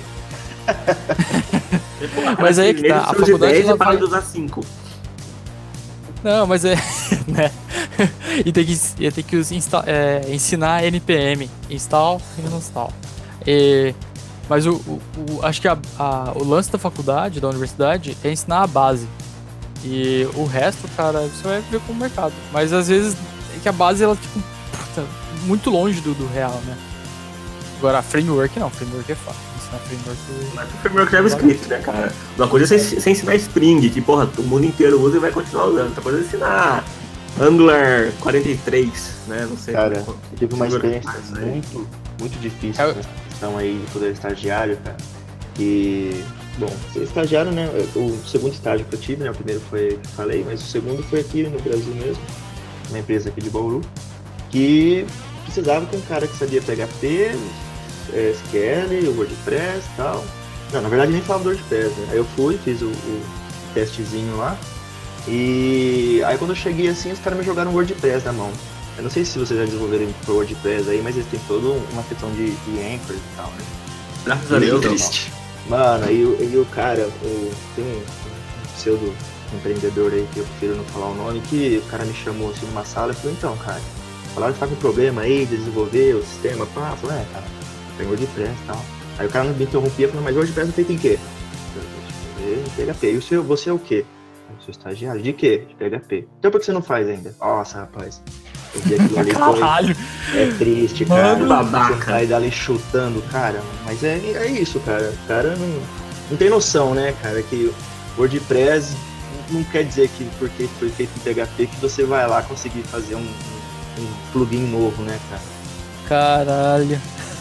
Mas aí que tá, a faculdade de 10 ela e para vai- de usar 5. Não, mas é. Né? E tem que ensinar NPM, install e uninstall. Mas acho que o lance da faculdade, da universidade, é ensinar a base. E o resto, cara, você vai ver com o mercado. Mas às vezes é que a base, ela, tipo, puta, muito longe do real, né? Agora, framework não, framework é fácil. Ensinar framework. Mas o framework JavaScript, né, cara? Uma coisa é você ensinar Spring, que, porra, o mundo inteiro usa e vai continuar usando. Outra coisa é ensinar Angular 43, né? Não sei. Cara, eu tive uma experiência Mas, muito, muito difícil nessa questão aí de poder estagiário, cara. E, bom, ser estagiário, né? O segundo estágio que eu tive, né? O primeiro foi que eu falei, mas o segundo foi aqui no Brasil mesmo, uma empresa aqui de Bauru, que precisava de um cara que sabia PHP, SQL, o WordPress e tal. Não, na verdade nem falava do WordPress, né? Aí eu fui, fiz o testezinho lá. E aí quando eu cheguei assim, os caras me jogaram o WordPress na mão. Eu não sei se vocês já desenvolveram pro WordPress aí, mas eles têm toda uma questão de anchors e tal, né? Graças a Deus, Triste. Mano, e o cara, tem um pseudo empreendedor aí que eu prefiro não falar o nome, que o cara me chamou assim numa sala e falou, então, cara, falaram que tá com problema aí de desenvolver o sistema, pá, eu falei, cara, tem WordPress e tal. Aí o cara me interrompia e falou, mas WordPress não feito em quê? Eu PHP. E você é o quê? Eu sou estagiário. De quê? De PHP. Então por que você não faz ainda? Nossa, rapaz. Eu vi aquilo ali, Caralho! é triste, cara. Mano, babaca. Você sai dali chutando, cara. Mas é isso, cara. O cara não tem noção, né, cara, que WordPress não quer dizer que porque foi feito em PHP que você vai lá conseguir fazer um plugin novo, né, cara? Caralho.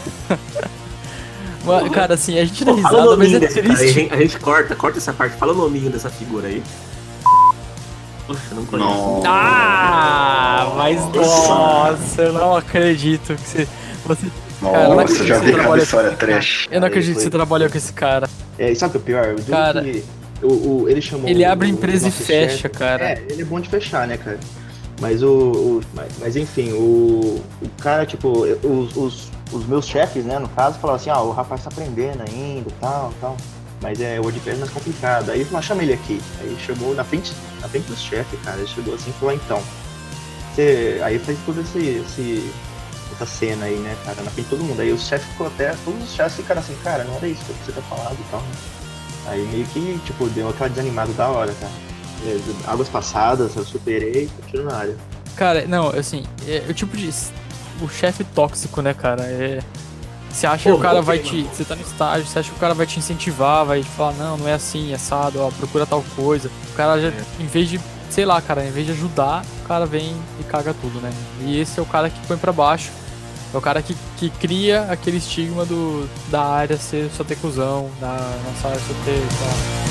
Mano, cara, assim, a gente dá Pô, fala o risada, mas nominho é desse cara aí, triste. a gente corta essa parte, fala o nominho dessa figura aí. Poxa, eu não conheço. Nossa. Ah, mas nossa, eu não acredito que você. Cara, eu não Nossa, acredito já que vi você cada trabalha- história trash. Eu não acredito que você trabalhou com esse cara. E sabe o que é pior? Eu digo Cara, que ele chamou. Ele abre o empresa e nosso fecha, chefe. cara. Ele é bom de fechar, né, cara? Mas mas enfim, o cara, tipo, os meus chefes, né, no caso, falavam assim, o rapaz tá aprendendo ainda, tal. Mas o WordPress é mais complicado. Aí ele falou, chama ele aqui. Aí chamou na frente dos chefes, cara. Ele chegou assim e falou, então. Aí fez toda essa cena aí, né, cara, na frente de todo mundo. Aí o chefe ficou todos os chefes ficaram assim, cara, não era isso que você tá falando e tal, né? Aí meio que, tipo, deu aquela desanimada da hora, cara. Águas passadas, eu superei e continuo na área. Cara, não, assim, é o tipo de. O chefe tóxico, né, cara? Você acha que o cara vai te. Você tá no estágio, você acha que o cara vai te incentivar, vai te falar, não é assim, é assado, procura tal coisa. O cara já, em vez de, sei lá, cara, em vez de ajudar, o cara vem e caga tudo, né? E esse é o cara que põe pra baixo. É o cara que cria aquele estigma da área só ter cuzão, da nossa área só ter, sei lá.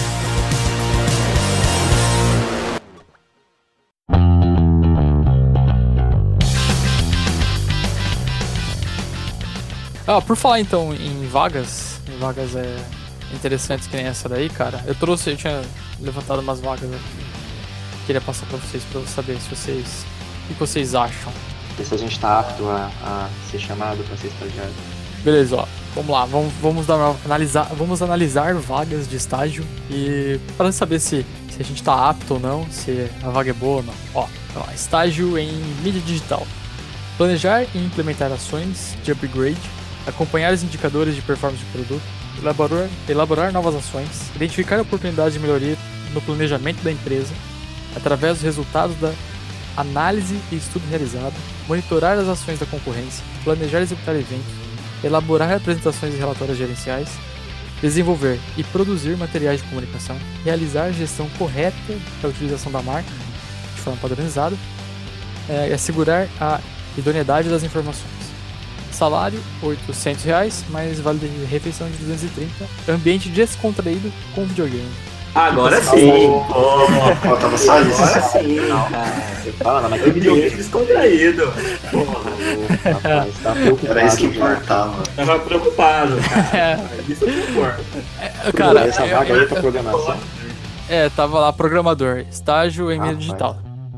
Por falar então em vagas interessantes que nem essa daí, cara, eu tinha levantado umas vagas aqui. Queria passar pra vocês saber o que vocês acham. Ver se a gente tá apto a ser chamado pra ser estagiário. Beleza, vamos lá, vamos analisar vagas de estágio e para saber se a gente tá apto ou não, se a vaga é boa ou não. Então, estágio em mídia digital. Planejar e implementar ações de upgrade, acompanhar os indicadores de performance do produto, elaborar novas ações, identificar oportunidades de melhoria no planejamento da empresa, através dos resultados da análise e estudo realizado, monitorar as ações da concorrência, planejar e executar eventos, elaborar apresentações e relatórios gerenciais, desenvolver e produzir materiais de comunicação, realizar a gestão correta da utilização da marca, de forma padronizada, e assegurar a idoneidade das informações. Salário, R$800, mais vale de refeição de 230. Ambiente descontraído com videogame. Agora sim! Faltava só isso. Agora sim, cara. Você fala, mas que Ambiente videogame. descontraído. Rapaz, tá preocupado. Era isso que já. importava. Tava preocupado, cara. Isso que importa. Cara, Essa vaga aí pra programação. tava lá, programador, estágio em mídia Rapaz. digital.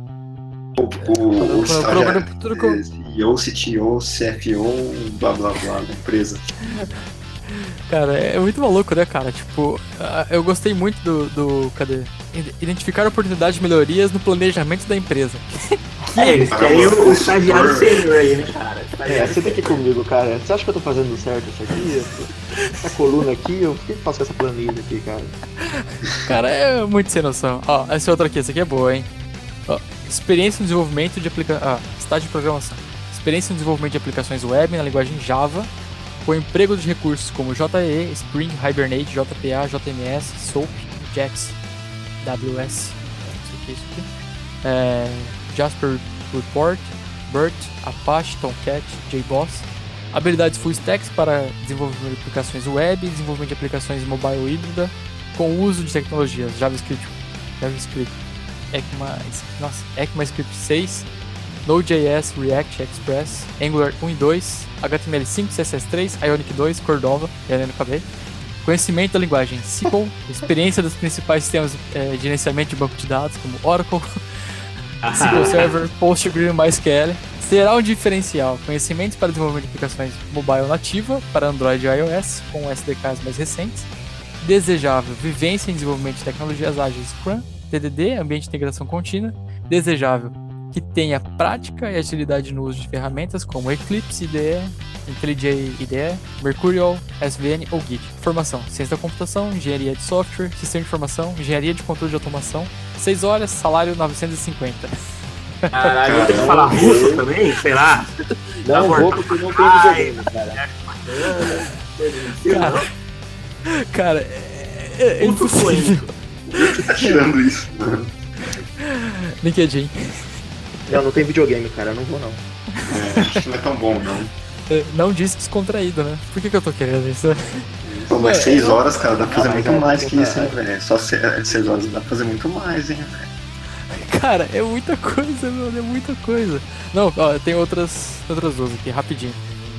O estagiário, tudo que eu- CEO, CTO, CFO, blá blá blá da empresa. Cara, é muito maluco, né, cara? Tipo, eu gostei muito cadê? Identificar oportunidades de melhorias no planejamento da empresa. Eles querem o estagiário sênior aí, né, cara? Senta aqui comigo, cara. Você acha que eu tô fazendo certo isso aqui? Essa coluna aqui, por que eu faço com essa planilha aqui, cara? Cara, é muito sem noção. Ó, essa outra aqui, essa aqui é boa, hein? Ó, experiência no desenvolvimento de estágio de programação. Experiência no desenvolvimento de aplicações web na linguagem Java, com emprego de recursos como JE, Spring, Hibernate, JPA, JMS, SOAP, JAX, WS, não sei o que é isso aqui. Jasper Report, BERT, Apache, Tomcat, JBoss. Habilidades full stacks para desenvolvimento de aplicações web e desenvolvimento de aplicações mobile híbrida com o uso de tecnologias JavaScript, ECMAScript 6, Node.js, React, Express, Angular 1 e 2, HTML5, CSS3, Ionic 2, Cordova, e ainda não acabei. Conhecimento da linguagem SQL, experiência dos principais sistemas de gerenciamento de banco de dados, como Oracle, SQL Server, PostgreSQL, MySQL. Será um diferencial. Conhecimentos para desenvolvimento de aplicações mobile nativa para Android e iOS, com SDKs mais recentes. Desejável, vivência em desenvolvimento de tecnologias ágeis Scrum, TDD, ambiente de integração contínua. Desejável, que tenha prática e agilidade no uso de ferramentas como Eclipse, IDE, IntelliJ IDE, Mercurial, SVN ou Git. Formação: ciência da computação, engenharia de software, sistema de informação, engenharia de controle de automação. 6 horas, salário 950. Caralho, eu tenho que falar russo também? Sei lá. Não vou porque não tem videogame, cara. Cara, é impossível. Tá tirando isso. LinkedIn. Não tem videogame, cara. Eu não vou, não. Acho que não é tão bom, não. Não disse descontraído, né? Por que eu tô querendo isso? Pô, mas 6 horas, cara, dá pra fazer muito mas mais que isso, hein, cara. velho. Só 6 horas dá pra fazer muito mais, hein, velho. Cara, é muita coisa, mano, é muita coisa. Não, ó, tem outras duas aqui, rapidinho.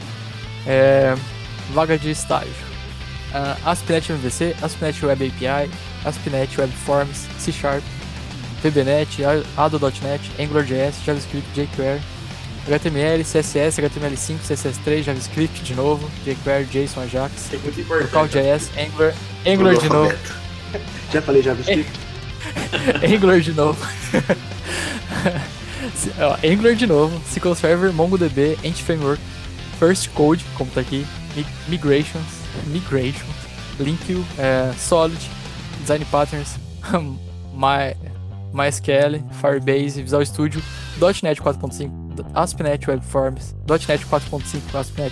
Vaga de estágio. ASP.NET MVC, ASP.NET Web API, ASP.NET Web Forms, C#, VBNet, ADO.NET, AngularJS, JavaScript, jQuery, HTML, CSS, HTML5, CSS3, JavaScript de novo, jQuery, JSON, Ajax, É muito importante. Node.js, Angular de novo, Já falei JavaScript? Angular de novo. Angular de novo, SQL Server, MongoDB, Ant Framework, First Code, como tá aqui, Migrations, LinkU, Solid, Design Patterns, MySQL, Firebase, Visual Studio, .NET 4.5, ASP.NET Web Forms, .NET 4.5,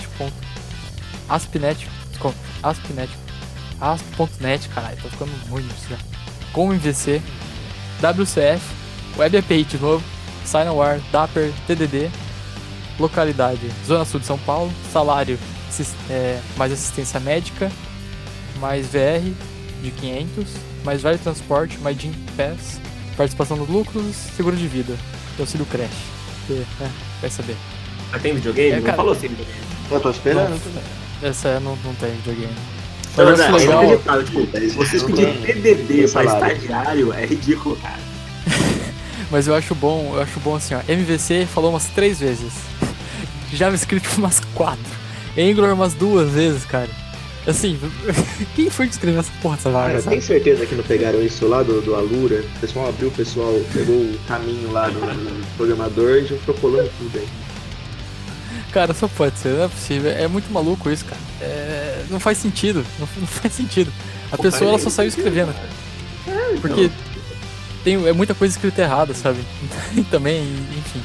ASP.NET, caralho, tá ficando ruim isso já. Com MVC, WCF, Web API de novo, Signaware, Dapper, TDD, localidade Zona Sul de São Paulo, salário mais assistência médica, mais VR de 500, mais vale transporte, mais Gym Pass, participação nos lucros, seguro de vida, auxílio creche. Vai saber. Mas tem videogame? cara, Não falou sem videogame. Eu tô esperando. Essa não tem videogame. Não, Mas não, acho é legal. inacreditável, tipo, você pedir TDD pra salário. estagiário é ridículo, cara. Mas eu acho bom assim, ó. MVC falou umas 3 vezes. JavaScript umas 4. Angular umas 2 vezes, cara. Assim, quem foi que escreveu essa porra dessa vaga? Cara, sabe? tem certeza que não pegaram isso lá do Alura? O pessoal abriu, pegou o caminho lá do programador e já ficou colando tudo aí. Cara, só pode ser, não é possível. É muito maluco isso, cara. Não faz sentido. Não faz sentido. A pessoa ela só saiu escrevendo. Porque é muita coisa escrita errada, sabe? E também, enfim.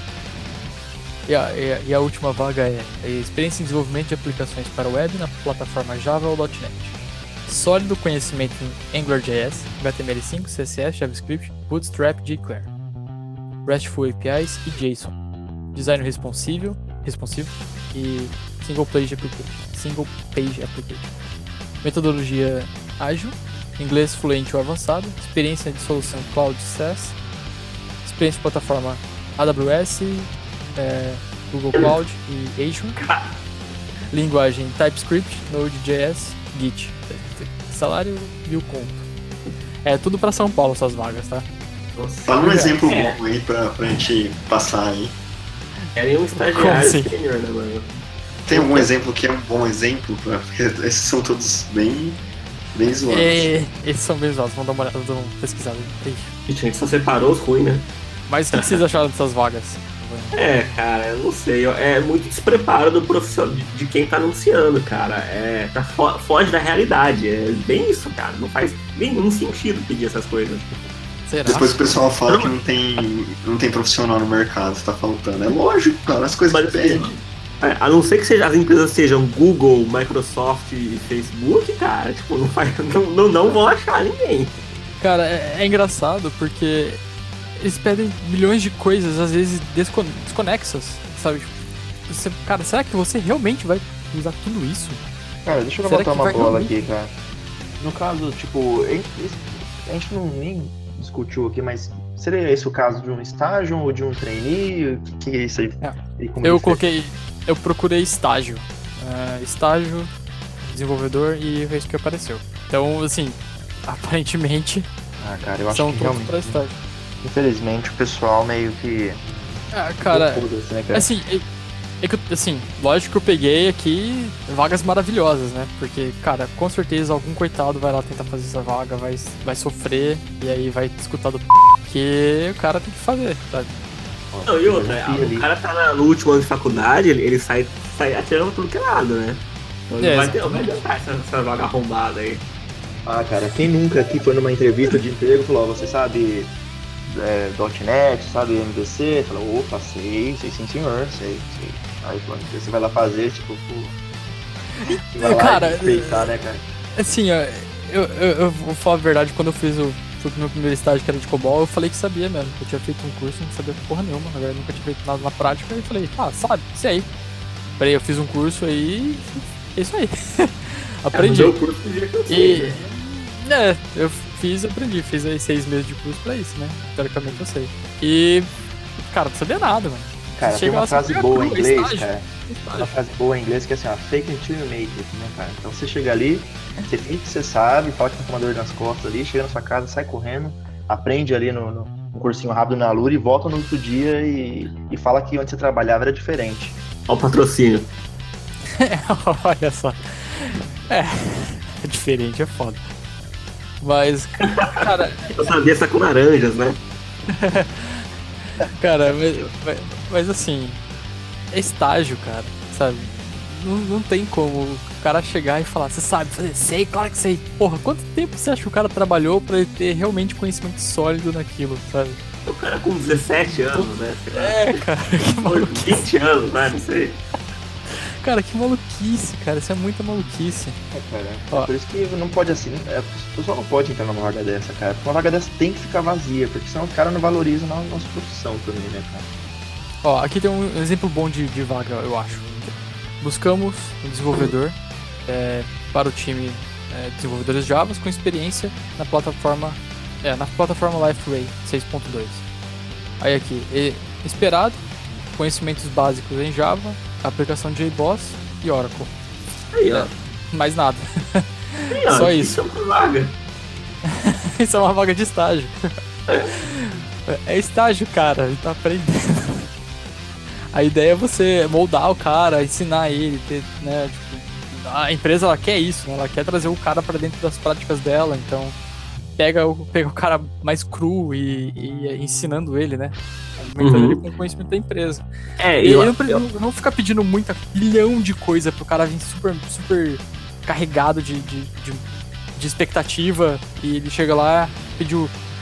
E a última vaga é experiência em desenvolvimento de aplicações para web na plataforma Java ou .NET. Sólido conhecimento em AngularJS, HTML5, CSS, JavaScript, Bootstrap, jQuery, RESTful APIs e JSON. Design responsivo e Single Page Application. Metodologia ágil, inglês fluente ou avançado, experiência de solução Cloud SaaS, experiência de plataforma AWS, Google Cloud e Azure, linguagem TypeScript, Node.js, Git. Salário 1.000 conto. É tudo pra São Paulo essas vagas, tá? Fala um exemplo bom aí pra gente passar aí. Querem um estagiário sênior, né, mano? Tem algum exemplo que é um bom exemplo? Porque esses são todos bem zoados. Esses são bem zoados, vamos dar uma olhada, vamos pesquisar. A gente só separou os ruins, né? Mas o que vocês acharam dessas vagas? Cara, eu não sei. É muito despreparo do profissional, de quem tá anunciando, cara. Foge da realidade. É bem isso, cara. Não faz nenhum sentido pedir essas coisas. Será? Depois o pessoal fala que não tem profissional no mercado, tá faltando. É lógico, cara, as coisas pedem. A não ser que as empresas sejam Google, Microsoft e Facebook, cara, tipo, não vão achar ninguém. Cara, é engraçado porque eles pedem milhões de coisas, às vezes desconexas, sabe? Cara, será que você realmente vai usar tudo isso? Cara, deixa eu levantar uma bola aqui, cara. No caso, tipo, a gente nem discutiu aqui, mas seria esse o caso de um estágio ou de um trainee? O que é isso aí? Eu procurei estágio. Estágio, desenvolvedor e o resto que apareceu. Então, assim, aparentemente cara, eu acho são que todos realmente, pra estágio. Infelizmente o pessoal meio que... cara, né, cara? assim, lógico que eu peguei aqui vagas maravilhosas, né? Porque, cara, com certeza algum coitado vai lá tentar fazer essa vaga, vai sofrer e aí vai escutar do que o cara tem que fazer, sabe? Não, e outra, o cara tá no último ano de faculdade, ele sai atirando tudo que é lado, né? Então ele vai adiantar essa vaga arrombada aí. Cara, quem nunca aqui foi numa entrevista de emprego e falou, você sabe .NET, sabe MVC? Falou, opa, sei sim senhor, sei. Aí você vai lá fazer, tipo, vai lá cara, respeitar, né, cara? Assim, ó, eu vou falar a verdade, quando eu fui pro meu primeiro estágio, que era de COBOL, eu falei que sabia mesmo. Eu tinha feito um curso, não sabia porra nenhuma, na verdade, nunca tinha feito nada na prática, e falei, sabe, isso aí. Peraí, eu fiz um curso aí, é isso aí. Aprendi. O curso do dia que eu sei, né? Eu aprendi, fiz aí 6 meses de curso pra isso, né? Teoricamente eu sei. E, cara, não sabia nada, mano. Cara, tem uma frase boa em inglês, estágio. cara. Uma frase boa em inglês que é assim, fake until you make it, né, cara? Então você chega ali, você finge que você sabe, fala que tá com uma dor nas costas ali, chega na sua casa, sai correndo, aprende ali no cursinho rápido na Alura e volta no outro dia e fala que onde você trabalhava era diferente. Olha o patrocínio. Olha só. É diferente, é foda. Mas, cara... Eu sabia essa com laranjas, né? Cara, mas assim, é estágio, cara, sabe? Não tem como o cara chegar e falar, você sabe fazer? Sei, claro que sei. Porra, quanto tempo você acha que o cara trabalhou pra ele ter realmente conhecimento sólido naquilo, sabe? O cara com 17 anos, né? Cara, que maluquice. 20 anos, né? Não sei. Cara, que maluquice, cara, isso é muita maluquice. Cara, por isso que não pode assim, o pessoal não pode entrar numa vaga dessa, cara. Uma vaga dessa tem que ficar vazia, porque senão o cara não valoriza a nossa profissão também, né, cara? Aqui tem um exemplo bom de vaga, eu acho. Buscamos um desenvolvedor para o time desenvolvedores Java com experiência na plataforma LifeRay 6.2. Aí aqui, esperado, conhecimentos básicos em Java, aplicação de JBoss e Oracle. Aí, ó. Mais nada. Aí, ó, Só isso. Isso é uma vaga. Isso é uma vaga de estágio. É estágio, cara, ele tá aprendendo. A ideia é você moldar o cara, ensinar ele, né, tipo, a empresa ela quer isso, né? Ela quer trazer o cara pra dentro das práticas dela, então pega o cara mais cru e ensinando ele, né? Alimentando ele com o conhecimento da empresa. E não ficar pedindo muita bilhão de coisa pro cara vir super carregado de expectativa e ele chega lá, pediu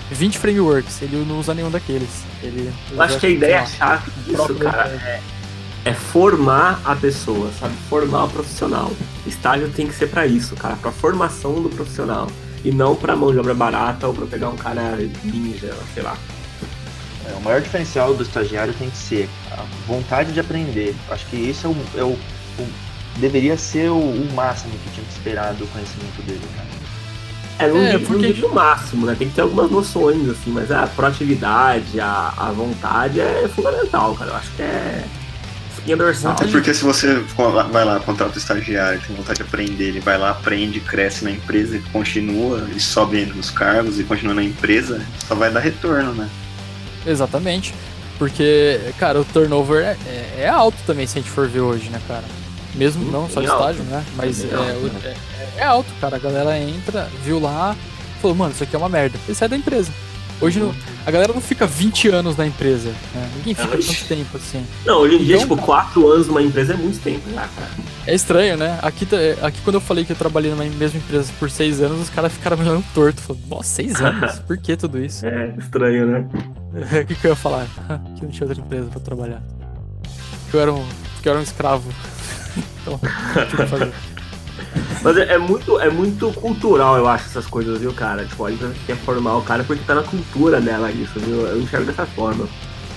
20 frameworks, ele não usa nenhum daqueles. Ele Eu acho que a ideia-chave disso, cara, é formar a pessoa, sabe? Formar o profissional. Estágio tem que ser pra isso, cara, pra formação do profissional. E não pra mão de obra barata ou pra pegar um cara ninja, sei lá. O maior diferencial do estagiário tem que ser a vontade de aprender. Acho que isso deveria ser o máximo que tinha que esperar do conhecimento dele, cara. Não digo o máximo, né? Tem que ter algumas noções, assim, mas a proatividade, a vontade é fundamental, cara. Eu acho que é espinha dorsal. É porque se você vai lá, contrata o estagiário, tem vontade de aprender, ele vai lá, aprende, cresce na empresa e continua, e sobe nos cargos e continua na empresa, só vai dar retorno, né? Exatamente. Porque, cara, o turnover é alto também, se a gente for ver hoje, né, cara? Mesmo não só de estágio, né? Mas é alto, cara. A galera entra, viu lá, falou, mano, isso aqui é uma merda. E sai da empresa. Hoje a galera não fica 20 anos na empresa, né? Ninguém fica tanto tempo assim. Não, hoje em dia, tipo, 4 anos numa empresa é muito tempo, né, cara? É estranho, né? Aqui quando eu falei que eu trabalhei numa mesma empresa por 6 anos, os caras ficaram me olhando torto. Falaram, nossa, 6 anos? Por que tudo isso? É, estranho, né? O que eu ia falar? Que eu não tinha outra empresa pra trabalhar. Que eu era um escravo. Então, tinha que fazer. Mas é muito cultural, eu acho, essas coisas, viu, cara? Tipo, a empresa quer formar o cara porque tá na cultura dela isso, viu? Eu enxergo dessa forma.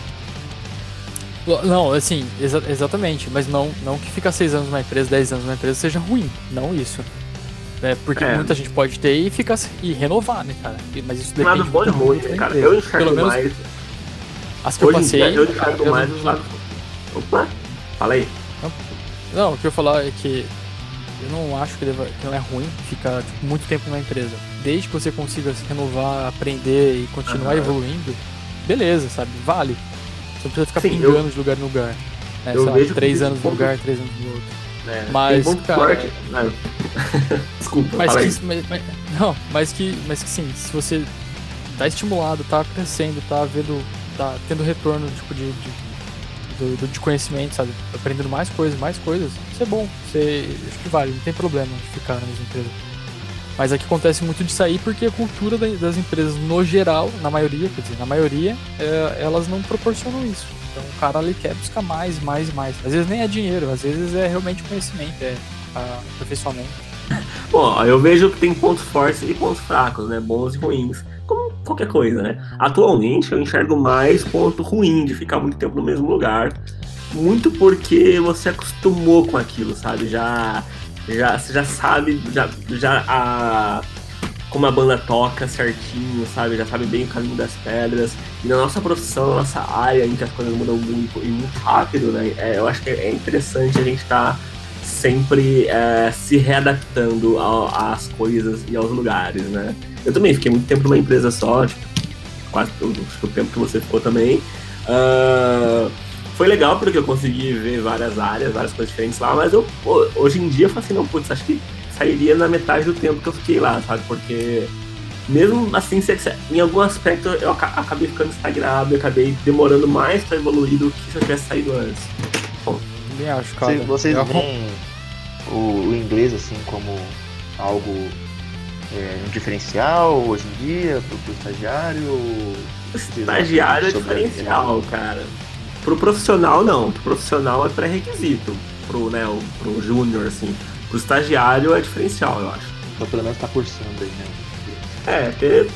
Não, assim, exatamente. Mas não que ficar 6 anos numa empresa, 10 anos numa empresa seja ruim. Não isso. Porque muita gente pode ter e renovar, né, cara? Mas isso depende bom de muito, cara. Eu enxergo pelo menos mais. As que eu passei. Eu enxergo mais os lados. Opa, fala aí. Não, o que eu ia falar é que eu não acho que não é ruim ficar muito tempo na empresa. Desde que você consiga se renovar, aprender e continuar evoluindo, beleza, sabe? Vale. Você não precisa ficar pingando de lugar em lugar. Eu vejo 3 anos num lugar, 3 anos no outro. Mas, cara... Desculpa, mas que sim, se você tá estimulado, tá crescendo, tá tendo retorno tipo, de conhecimento, sabe? Aprendendo mais coisas, isso é bom. Acho que vale, não tem problema de ficar na mesma empresa. Mas aqui acontece muito de sair porque a cultura das empresas no geral, na maioria, elas não proporcionam isso. Então o cara ali quer buscar mais. Às vezes nem é dinheiro, às vezes é realmente conhecimento, aperfeiçoamento. Bom, eu vejo que tem pontos fortes e pontos fracos, né? Bons e ruins. Como qualquer coisa, né? Atualmente eu enxergo mais ponto ruim de ficar muito tempo no mesmo lugar. Muito porque você acostumou com aquilo, sabe? Você já sabe como a banda toca certinho, sabe? Já sabe bem o caminho das pedras. E na nossa profissão, na nossa área, em que as coisas mudam muito e muito rápido, né? Eu acho que é interessante a gente estar sempre se readaptando às coisas e aos lugares, né? Eu também fiquei muito tempo numa empresa só, tipo, quase todo o tempo que você ficou também. Foi legal porque eu consegui ver várias áreas, várias coisas diferentes lá, mas hoje em dia eu falo assim, não, putz, acho que sairia na metade do tempo que eu fiquei lá, sabe? Porque mesmo assim, em algum aspecto eu acabei ficando estagnado, eu acabei demorando mais pra evoluir do que se eu tivesse saído antes. Bom, também acho, cara. Vocês veem o inglês assim como algo um diferencial hoje em dia pro estagiário? Estagiário é diferencial, cara. Pro profissional não, pro profissional é pré-requisito, pro júnior assim. Pro estagiário é diferencial, eu acho. Então pelo menos tá cursando aí, né?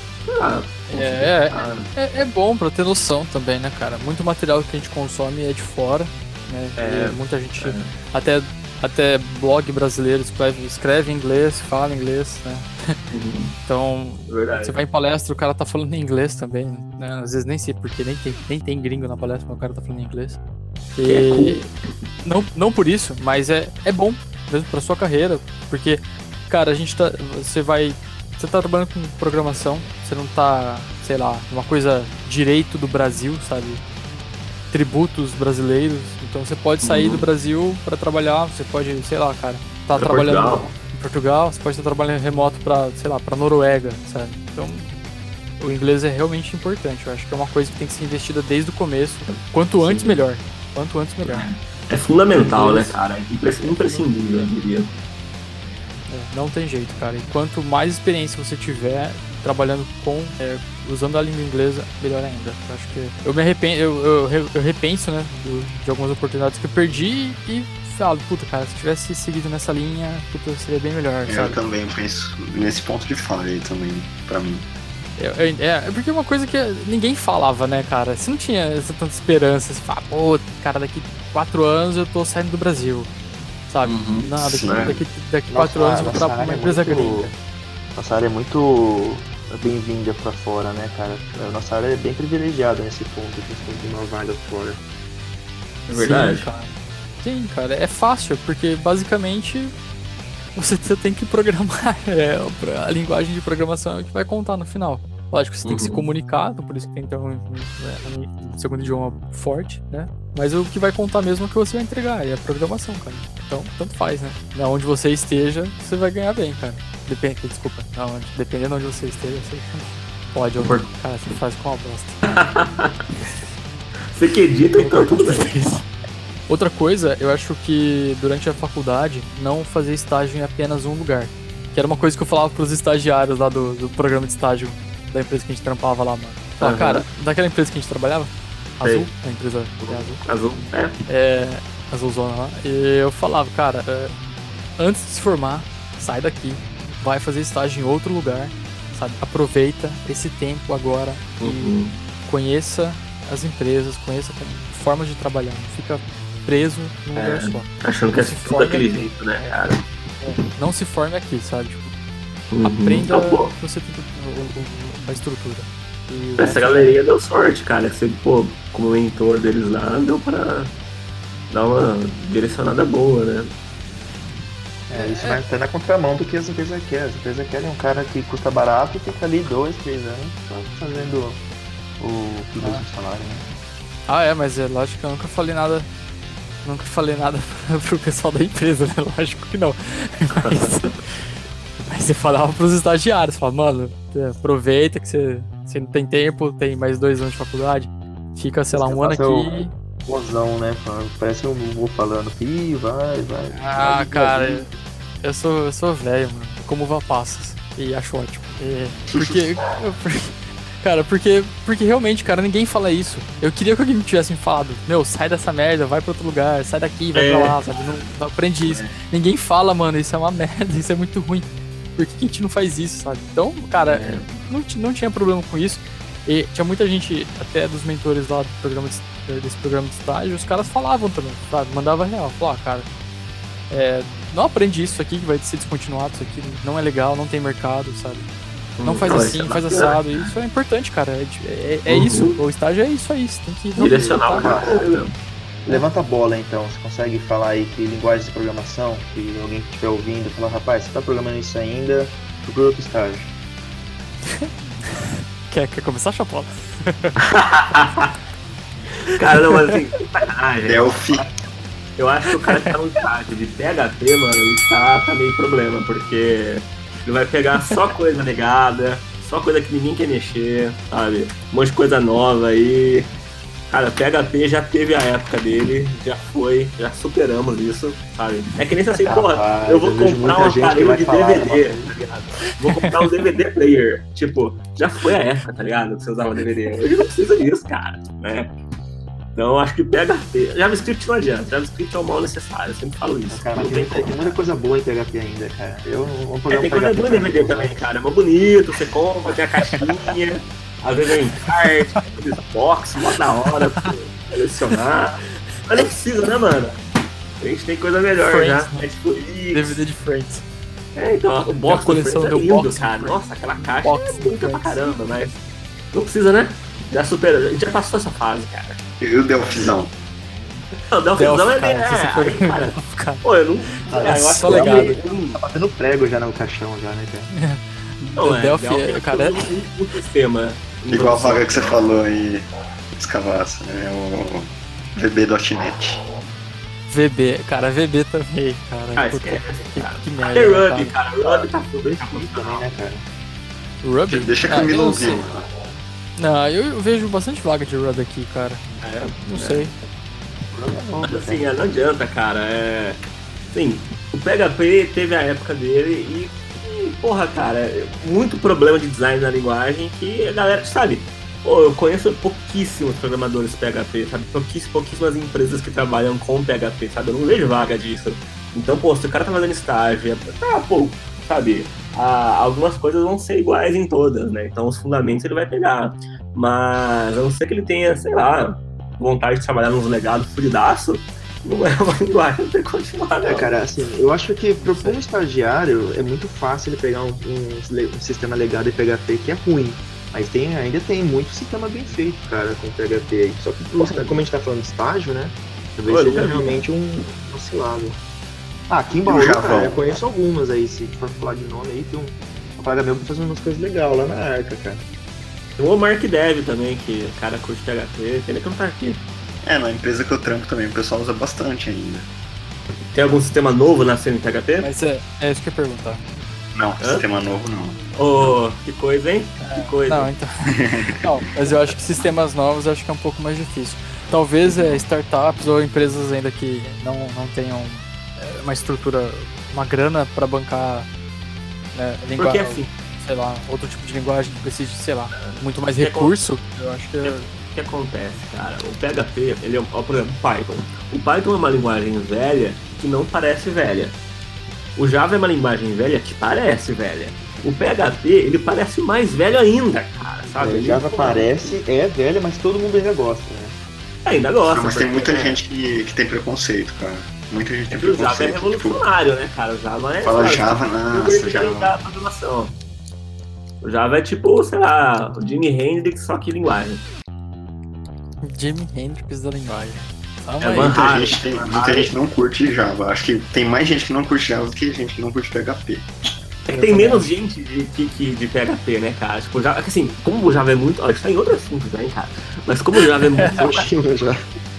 É bom pra ter noção também, né, cara? Muito material que a gente consome é de fora, né? Muita gente, até blog brasileiro escreve em inglês, fala inglês, né? Então, verdade. Você vai em palestra, o cara tá falando em inglês também, né? Às vezes nem sei porque nem tem gringo na palestra, mas o cara tá falando em inglês. E não por isso, mas é bom mesmo pra sua carreira, porque, cara, você tá trabalhando com programação, você não tá, sei lá, uma coisa direito do Brasil, sabe? Tributos brasileiros, então você pode sair do Brasil pra trabalhar, você pode, sei lá, cara, tá trabalhando em Portugal, você pode estar trabalhando remoto pra, sei lá, pra Noruega, sabe? Então, o inglês é realmente importante, eu acho que é uma coisa que tem que ser investida desde o começo, quanto antes melhor. É fundamental, né, cara? É imprescindível, eu diria. Não tem jeito, cara. E quanto mais experiência você tiver, trabalhando usando a língua inglesa, melhor ainda. Eu acho que eu me arrependo, eu repenso, né, de algumas oportunidades que eu perdi e falo, puta, cara, se tivesse seguido nessa linha, puta, seria bem melhor, Eu sabe? também penso nesse ponto de falha aí também, pra mim. É porque é uma coisa que ninguém falava, né, cara? Você não tinha essa tanta esperança, você fala, pô, cara, daqui 4 anos eu tô saindo do Brasil, sabe? Nada, daqui 4 anos eu vou trabalhar pra uma empresa gringa. Nossa área é muito bem-vinda pra fora, né, cara? Nossa área é bem privilegiada nesse ponto, que você tem uma vaga fora. É verdade. Sim, cara, é fácil, porque basicamente você tem que programar. A linguagem de programação é o que vai contar no final. Lógico, você tem que se comunicar, então por isso que tem que ter um segundo idioma forte, né? Mas o que vai contar mesmo é o que você vai entregar, é a programação, cara. Então, tanto faz, né? Onde você esteja, você vai ganhar bem, cara. Dependendo de onde você esteja, você pode. Cara, você faz com uma bosta. Você que edita, então tudo bem. Outra coisa, eu acho que durante a faculdade, não fazer estágio em apenas um lugar. Que era uma coisa que eu falava pros estagiários lá do programa de estágio da empresa que a gente trampava lá, mano. Falava, cara, daquela empresa que a gente trabalhava, Azul, a empresa Azul. Azulzona lá. E eu falava, cara, antes de se formar, sai daqui, vai fazer estágio em outro lugar, sabe? Aproveita esse tempo agora e conheça as empresas, conheça formas de trabalhar, não fica preso num lugar só. Achando que é tudo daquele jeito, né, cara? Não se forme aqui, sabe? Tipo, aprenda você a estrutura. E essa galerinha deu sorte, cara. Você, pô, como mentor deles lá, deu pra dar uma direcionada boa, né? Isso vai até na contramão do que as empresas querem. As empresas querem um cara que custa barato e fica ali 2, 3 anos só fazendo o que usa o salário, né? Mas é lógico que eu nunca falei nada pro pessoal da empresa, né? Lógico que não. Mas você falava pros estagiários, falava, mano, aproveita que você não tem tempo, tem mais 2 anos de faculdade, fica, sei lá, um ano aqui. Mozão, né? Parece um vou falando, vai. Cara, eu sou velho, mano, como uva passas, e acho ótimo. Porque realmente, cara, ninguém fala isso. Eu queria que alguém me tivesse falado, sai dessa merda, vai pra outro lugar, sai daqui, vai pra lá, sabe? Não aprendi isso. Ninguém fala, mano, isso é uma merda, isso é muito ruim. Por que a gente não faz isso, sabe? Então, cara, não tinha problema com isso. E tinha muita gente, até dos mentores lá desse programa de estágio, os caras falavam também, sabe? Mandava real. Falavam, cara, não aprende isso aqui que vai ser descontinuado, isso aqui não é legal, não tem mercado, sabe? Não faz assim, faz assado. Isso é importante, cara. É isso. O estágio é isso aí. Você tem que direcionar o cara. Levanta a bola então. Você consegue falar aí que linguagem de programação, que alguém que estiver ouvindo, falar, rapaz, você tá programando isso ainda, procura outro estágio. Quer começar, Chapola? Cara, não, mas assim, sacanagem. Delphi. Eu acho que o cara que tá no estágio de PHP, mano, ele tá meio problema, porque ele vai pegar só coisa negada, só coisa que ninguém quer mexer, sabe? Um monte de coisa nova aí. Cara, PHP já teve a época dele, já superamos isso, sabe? É que nem assim, porra, eu vou comprar um aparelho de DVD, tá ligado? Vou comprar um DVD player. Tipo, já foi a época, tá ligado? Que você usava DVD. Hoje não precisa disso, cara, né? Então, acho que PHP... JavaScript não adianta. JavaScript é o mal necessário, eu sempre falo isso. Cara, tem muita coisa boa em PHP ainda, cara. Eu vou poder tem coisa boa em DVD também, cara. É mais bonito, você compra, tem a caixinha. Às vezes vem encarte, box, mó da hora pra você selecionar. Mas não precisa, né, mano? A gente tem coisa melhor Friends, já. Netflix. DVD de Friends. Então, o box coleção do lindo, cara. Nossa, aquela caixa é bonita pra caramba, mas não precisa, né? Já superou, a gente já passou essa fase, cara. E o Delphizão? Não, o Delphizão cara. Pô, eu não... eu acho só legado. Tá batendo prego já no caixão, já, né, cara? Não, Delphi, cara, um sistema. Igual a vaga que você falou aí, Escavaça, né? O VB.net. VB, cara, VB também, cara. Que merda. É Ruby, cara. Ruby tá tudo também, né, cara? Ruby? Deixa que eu ouvir. Não, eu vejo bastante vaga de Ruby aqui, cara. Não sei. Mas assim, não adianta, cara. Sim, o PHP teve a época dele e porra, cara, muito problema de design na linguagem que a galera, sabe? Pô, eu conheço pouquíssimos programadores PHP, sabe? Pouquíssimas empresas que trabalham com PHP, sabe? Eu não vejo vaga disso. Então, pô, se o cara tá fazendo estágio, pô, sabe? Algumas coisas vão ser iguais em todas, né? Então, os fundamentos ele vai pegar. Mas, a não ser que ele tenha, sei lá, vontade de trabalhar nos legados fudidaço, não é uma linguagem pra continuar, não. Cara, assim, eu acho que para um estagiário é muito fácil ele pegar um sistema legado em PHP que é ruim. Mas ainda tem muito sistema bem feito, cara, com PHP aí. Só que, como a gente tá falando de estágio, né? Talvez seja realmente um oscilado. Aqui em Bauru, cara, eu conheço algumas aí. Se for falar de nome aí, tem um colega meu que faz umas coisas legais lá na Arca, cara. Tem o Mark Dev também, que o cara curte PHP, pena que não tá aqui. Na empresa que eu trampo também, o pessoal usa bastante ainda. Tem algum sistema novo nascendo em PHP? Mas é isso que eu ia perguntar. Não, sistema novo não. Oh, que coisa, hein? Que coisa. Não, então. Não, mas eu acho que sistemas novos eu acho que é um pouco mais difícil. Talvez startups ou empresas ainda que não tenham uma estrutura, uma grana para bancar Porque assim, sei lá, outro tipo de linguagem que precise, sei lá, muito mais recurso, eu acho que... O que acontece, cara? O PHP, ele é, por exemplo, o Python. O Python é uma linguagem velha que não parece velha. O Java é uma linguagem velha que parece velha. O PHP, ele parece mais velho ainda, cara, sabe? O Java parece, velho, mas todo mundo ainda gosta, né? Ainda gosta. Mas tem muita gente que tem preconceito, cara. Muita gente tem O preconceito. Java é revolucionário, né, cara? O Java é... Fala Java, nossa, Java... O Java é tipo, sei lá, o Jimi Hendrix, só que linguagem. Jimi Hendrix da linguagem. Muita gente não curte Java. Acho que tem mais gente que não curte Java do que gente que não curte PHP. É que tem menos gente de PHP, né, cara? Tipo, Java, assim, como o Java é muito... Ó, isso tá em outro assunto, né, cara? Mas como o Java é muito...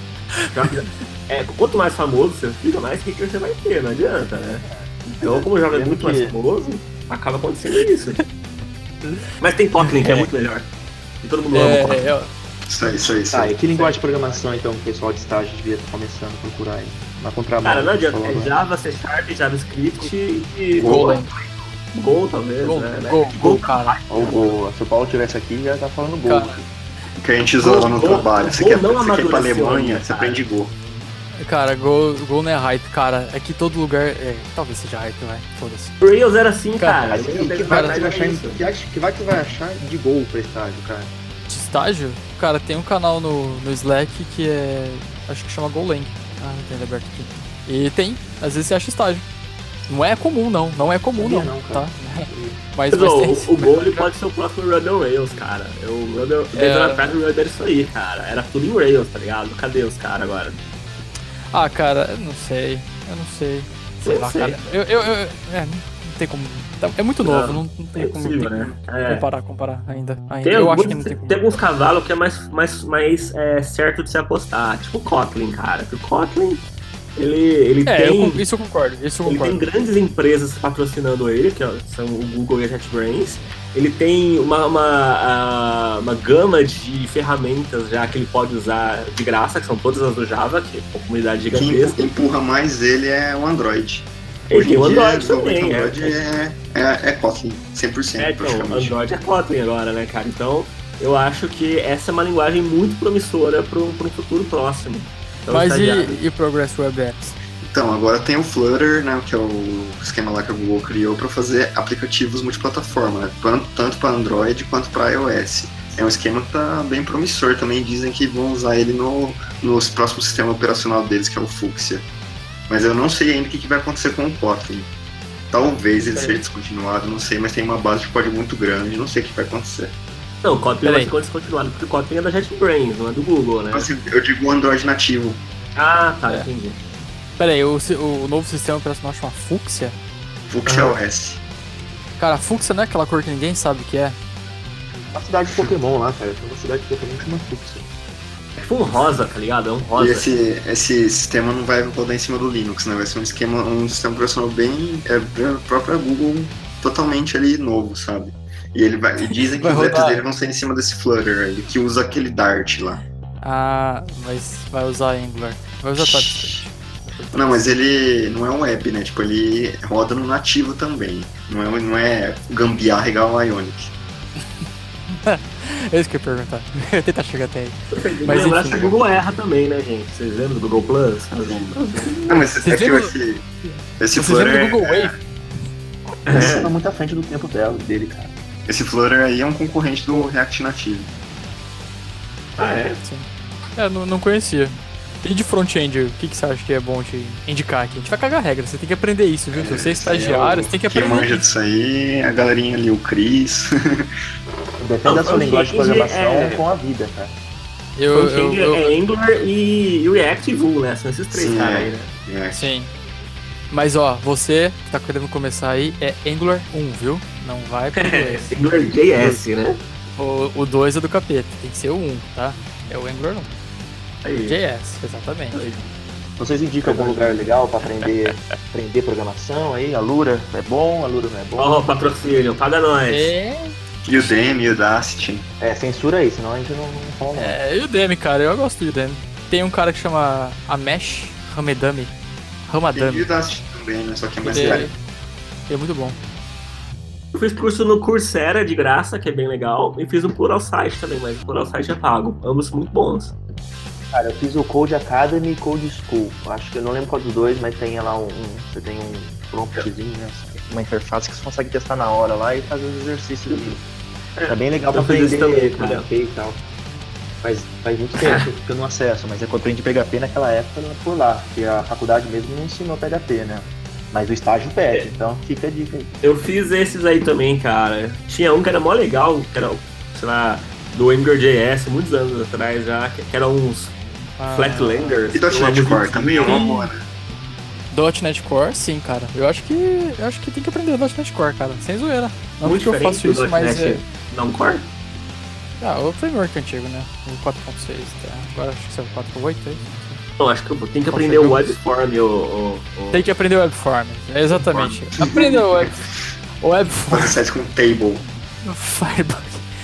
Quanto mais famoso você fica, mais que você vai ter, não adianta, né? Então, como o Java é muito mais famoso, acaba acontecendo isso. Mas tem Kotlin, que é muito melhor. E todo mundo ama Kotlin. Isso aí. Tá, e que linguagem de programação, então, o pessoal de estágio devia estar começando a procurar aí? Na contramão. Cara, não adianta. É Java, C Sharp, JavaScript e Golang. Go, talvez, Go, cara. Se o Paulo tivesse aqui, já tá falando Go. Que a gente usa lá no trabalho. Você quer ir pra Alemanha, você aprende Go. Cara, Go não é hype, cara. É que todo lugar... talvez seja hype, vai. Foda-se. Rails era assim, cara. Que vai achar de Go pra estágio, cara? De estágio? Cara, tem um canal no Slack que acho que chama Golang. Não tem aberto aqui. E tem, às vezes você acha estágio. Não é comum, não é comum, não, tá? Mas tem. O Go ele pode ser o próximo Ruby on Rails, cara. O Ruby era isso aí, cara. Era tudo em Rails, tá ligado? Cadê os caras agora? Ah, cara, eu não sei. Sei lá, cara. Não tem como. É muito novo, não tem como comparar ainda. Eu acho que não tem como. Tem alguns cavalos que é mais certo de se apostar. Tipo o Kotlin, cara. O Kotlin, ele tem... Isso eu concordo. Ele tem grandes empresas patrocinando ele, que são o Google e a JetBrains. Ele tem uma gama de ferramentas já que ele pode usar de graça, que são todas as do Java, que é uma comunidade gigantesca. Quem empurra mais ele é o Android. Ele tem o Android também, Android é Kotlin, 100%. Então, Android é Kotlin agora, né, cara? Então, eu acho que essa é uma linguagem muito promissora para um futuro próximo. Então, mas e Progress Web Apps? Então, agora tem o Flutter, né, que é o esquema lá que a Google criou para fazer aplicativos multiplataforma, né, tanto para Android quanto para iOS. É um esquema que tá bem promissor também, dizem que vão usar ele no próximo sistema operacional deles, que é o Fuchsia. Mas eu não sei ainda o que vai acontecer com o Kotlin. Talvez ele seja descontinuado, não sei, mas tem uma base de código muito grande, não sei o que vai acontecer. Não, o Kotlin vai ser descontinuado, porque o Kotlin é da JetBrains, não é do Google, né? Assim, eu digo o Android nativo. Ah, tá, entendi. Peraí, o novo sistema operacional chama Fuchsia? Fuchsia OS. Cara, Fuchsia não é aquela cor que ninguém sabe o que é? Uma cidade de Pokémon lá, cara. Tem uma cidade de Pokémon que chama Fuchsia. É tipo um rosa, tá ligado? É um rosa. E esse sistema não vai rodar em cima do Linux, né? Vai ser um sistema operacional bem... a própria Google totalmente ali novo, sabe? E dizem que os apps dele vão ser em cima desse Flutter aí, que usa aquele Dart lá. Ah, mas vai usar Angular. Vai usar TypeScript. Não, mas ele não é um app, né? Tipo, ele roda no nativo também. Não é gambiarra igual ao Ionic. É isso que eu ia perguntar. Eu ia tentar chegar até aí. Mas Mas lembrar enfim, que o Google erra também, né, gente? Vocês lembram do Google Plus? Não, mas Vocês é que lembram- esse Vocês lembram Flutter. do Google Wave? Isso tá muito à frente do tempo dele, cara. Esse Flutter aí é um concorrente do React nativo. Ah, é? Sim. Não conhecia. E de front-end, o que você acha que é bom te indicar aqui? A gente vai cagar regra, você tem que aprender isso, viu? Se você é estagiário, você tem que Quem aprender. manja disso aí é a galerinha ali, o Chris. Depende da sua linguagem de programação é- com a vida, cara. Frontend é Angular e React e Vue, né? São esses três Sim, caras aí, né? Sim. Mas ó, você que tá querendo começar aí é Angular 1, viu? Não vai pro 2. Angular JS, né? O 2 é do capeta, tem que ser o 1, tá? É o Angular 1. Aí. JS, exatamente. Vocês indicam algum lugar legal pra aprender programação aí? Alura é bom, Alura não é bom? Ó, patrocínio, paga nós. Udemy, Udacity. Censura aí, senão a gente não fala não. E o Udemy, cara, eu gosto do Udemy. Tem um cara que chama Amesh Tem Ramadami. Udacity também, né? Só que é mais Ele caro. é muito bom. Eu fiz curso no Coursera de graça, que é bem legal, e fiz um Pluralsight também, mas o Pluralsight é pago. Ambos muito bons. Cara, eu fiz o Code Academy e Code School. Acho que eu não lembro qual dos dois, mas tem lá você tem um promptzinho, né? Uma interface que você consegue testar na hora lá e fazer os exercícios ali. Tá bem legal pra Eu fiz isso aprender também, cara. PHP e tal. Faz muito tempo que eu não acesso, mas é que eu aprendi PHP naquela época por lá, porque a faculdade mesmo não ensinou PHP, né? Mas o estágio pede, então fica a dica aí. Eu fiz esses aí também, cara. Tinha um que era mó legal, que era, sei lá, do AngularJS, muitos anos atrás já, que eram uns Flatlanders. E .NET Core também é uma boa, né? .NET Core, sim, cara. Eu acho que tem que aprender .NET Core, cara. Sem zoeira. Não Muito porque eu faço diferente do isso, mas .NET não Core. o framework antigo, né? O 4.6, tá? Agora acho que é o 4.8, é isso? Não, acho que eu tenho que aprender o Webform e o... Tem que aprender o Webform. Exatamente. Aprenda o Webform. Fazer site com table. Firebug.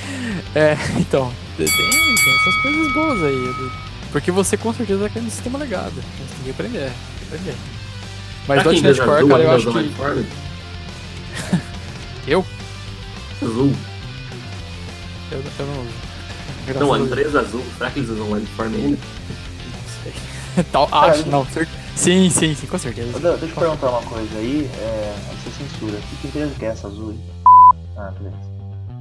Então, tem essas coisas boas aí. Porque você com certeza quer um sistema legado. Você tem que aprender. Mas Será que .NET Core, cara, eu acho usa que... Webform? Eu? Azul. Eu não uso. Graças Não, a a Deus. empresa Azul. Será que eles usam Webform ainda? Não sei. Acho, não. Sim, com certeza. Deixa eu perguntar uma coisa aí, antes da censura. Que empresa que é essa azul? Ah, beleza.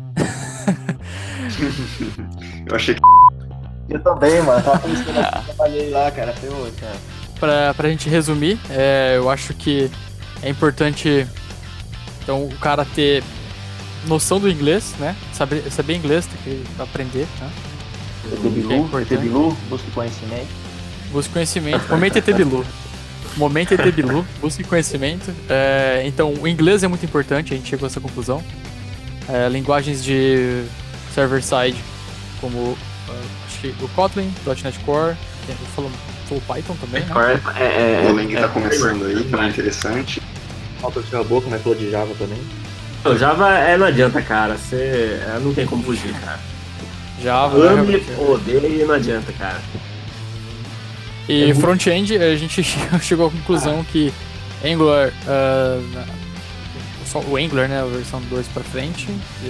Eu achei que Eu também, mano. Tava pensando assim, trabalhei lá, cara. Ferrou, cara. Pra gente resumir, eu acho que é importante então, o cara ter noção do inglês, né? Saber inglês, tem que aprender, né? ET Bilu, busque conhecimento. Busque conhecimento. Momento ET Bilu. Momento ET Bilu, busque conhecimento. Então, o inglês é muito importante, a gente chegou a essa conclusão. Linguagens de server-side, como acho que o Kotlin, .NET Core, falou Python também, né? o Lang tá começando aí, não é interessante. Falta de boca, mas falou de Java também. O Java não adianta, cara. Você não tem como fugir, cara. Java, Ame, né? odeie, não adianta, cara. E front-end, a gente chegou à conclusão que Angular, só o Angular, né, a versão 2 pra frente,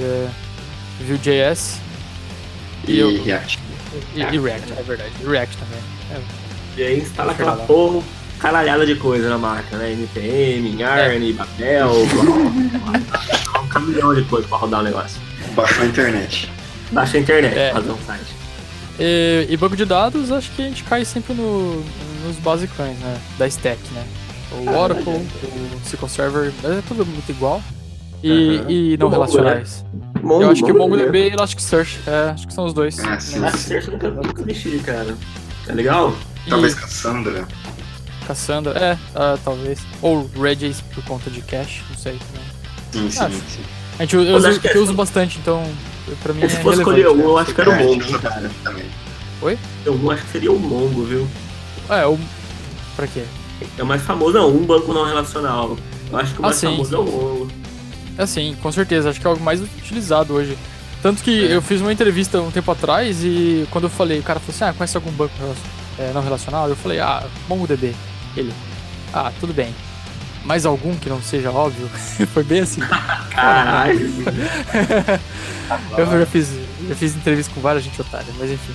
Vue.js E React. e React, é verdade, e React também. E aí instala Chega aquela lá. porra, caralhada de coisa na máquina, né? NPM, Yarn, Babel, um caminhão de coisa pra rodar o negócio. Baixou a internet. Baixa a internet, É. fazer um site. E banco de dados, acho que a gente cai sempre nos basicões, né, da stack, né. O Oracle, o SQL Server, é tudo muito igual. E não O Mongo, relacionais. Mongo, Eu acho que o Mongo MongoDB e Elasticsearch, acho que são os dois. Ah, sim. Mas Search nunca mexi, cara. É legal? Talvez E Cassandra. Cassandra, talvez. Ou Redis por conta de cache, não sei também. Sim. Eu Mas acho que eu uso bastante, então pra mim Se é fosse relevante. escolher um, né? eu acho que era o É, Mongo, usa cara. também. Eu acho que seria o Mongo, viu? Pra quê? É o mais famoso, não, um banco não relacional. Eu acho que o mais sim, famoso sim. é o Mongo. Sim, com certeza, acho que é algo mais utilizado hoje. Tanto que eu fiz uma entrevista um tempo atrás e quando eu falei, o cara falou assim, conhece algum banco não relacional? Eu falei, MongoDB. Ele, tudo bem. Mais algum que não seja óbvio? Foi bem assim. Caralho. Eu já fiz entrevista com várias gente otária, mas enfim.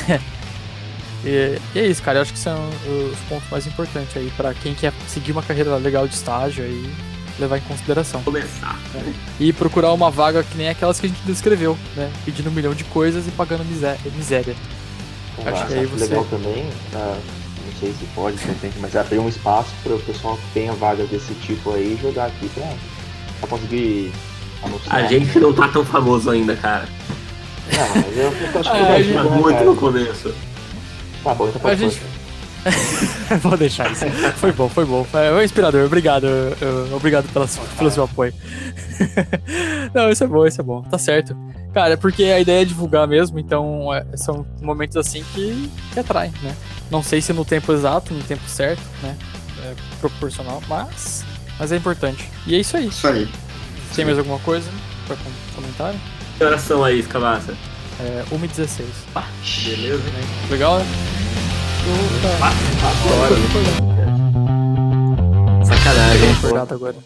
E é isso, cara. Eu acho que são os pontos mais importantes aí pra quem quer seguir uma carreira legal de estágio aí, levar em consideração. Começar. E procurar uma vaga que nem aquelas que a gente descreveu, né? Pedindo 1 milhão de coisas e pagando miséria. Acho que aí você... legal também, não sei se pode, de repente, mas abrir um espaço para o pessoal que tenha vagas desse tipo aí jogar aqui pra conseguir anunciar. A gente não tá tão famoso ainda, cara. Não, mas eu acho que A gente tá muito no começo. Tá bom, então A pode gente... Vou deixar isso. Foi bom. Foi inspirador. Obrigado pelo seu apoio. Não, isso é bom. Tá certo. Cara, é porque a ideia é divulgar mesmo, então são momentos assim que atraem, né? Não sei se no tempo exato, no tempo certo, né? É proporcional, mas é importante. E é isso aí. Isso aí. Tem mais alguma coisa pra comentário? Que horas são aí, Escavaça? 1h16. Beleza? Legal, né? Sacanagem. Acordado agora.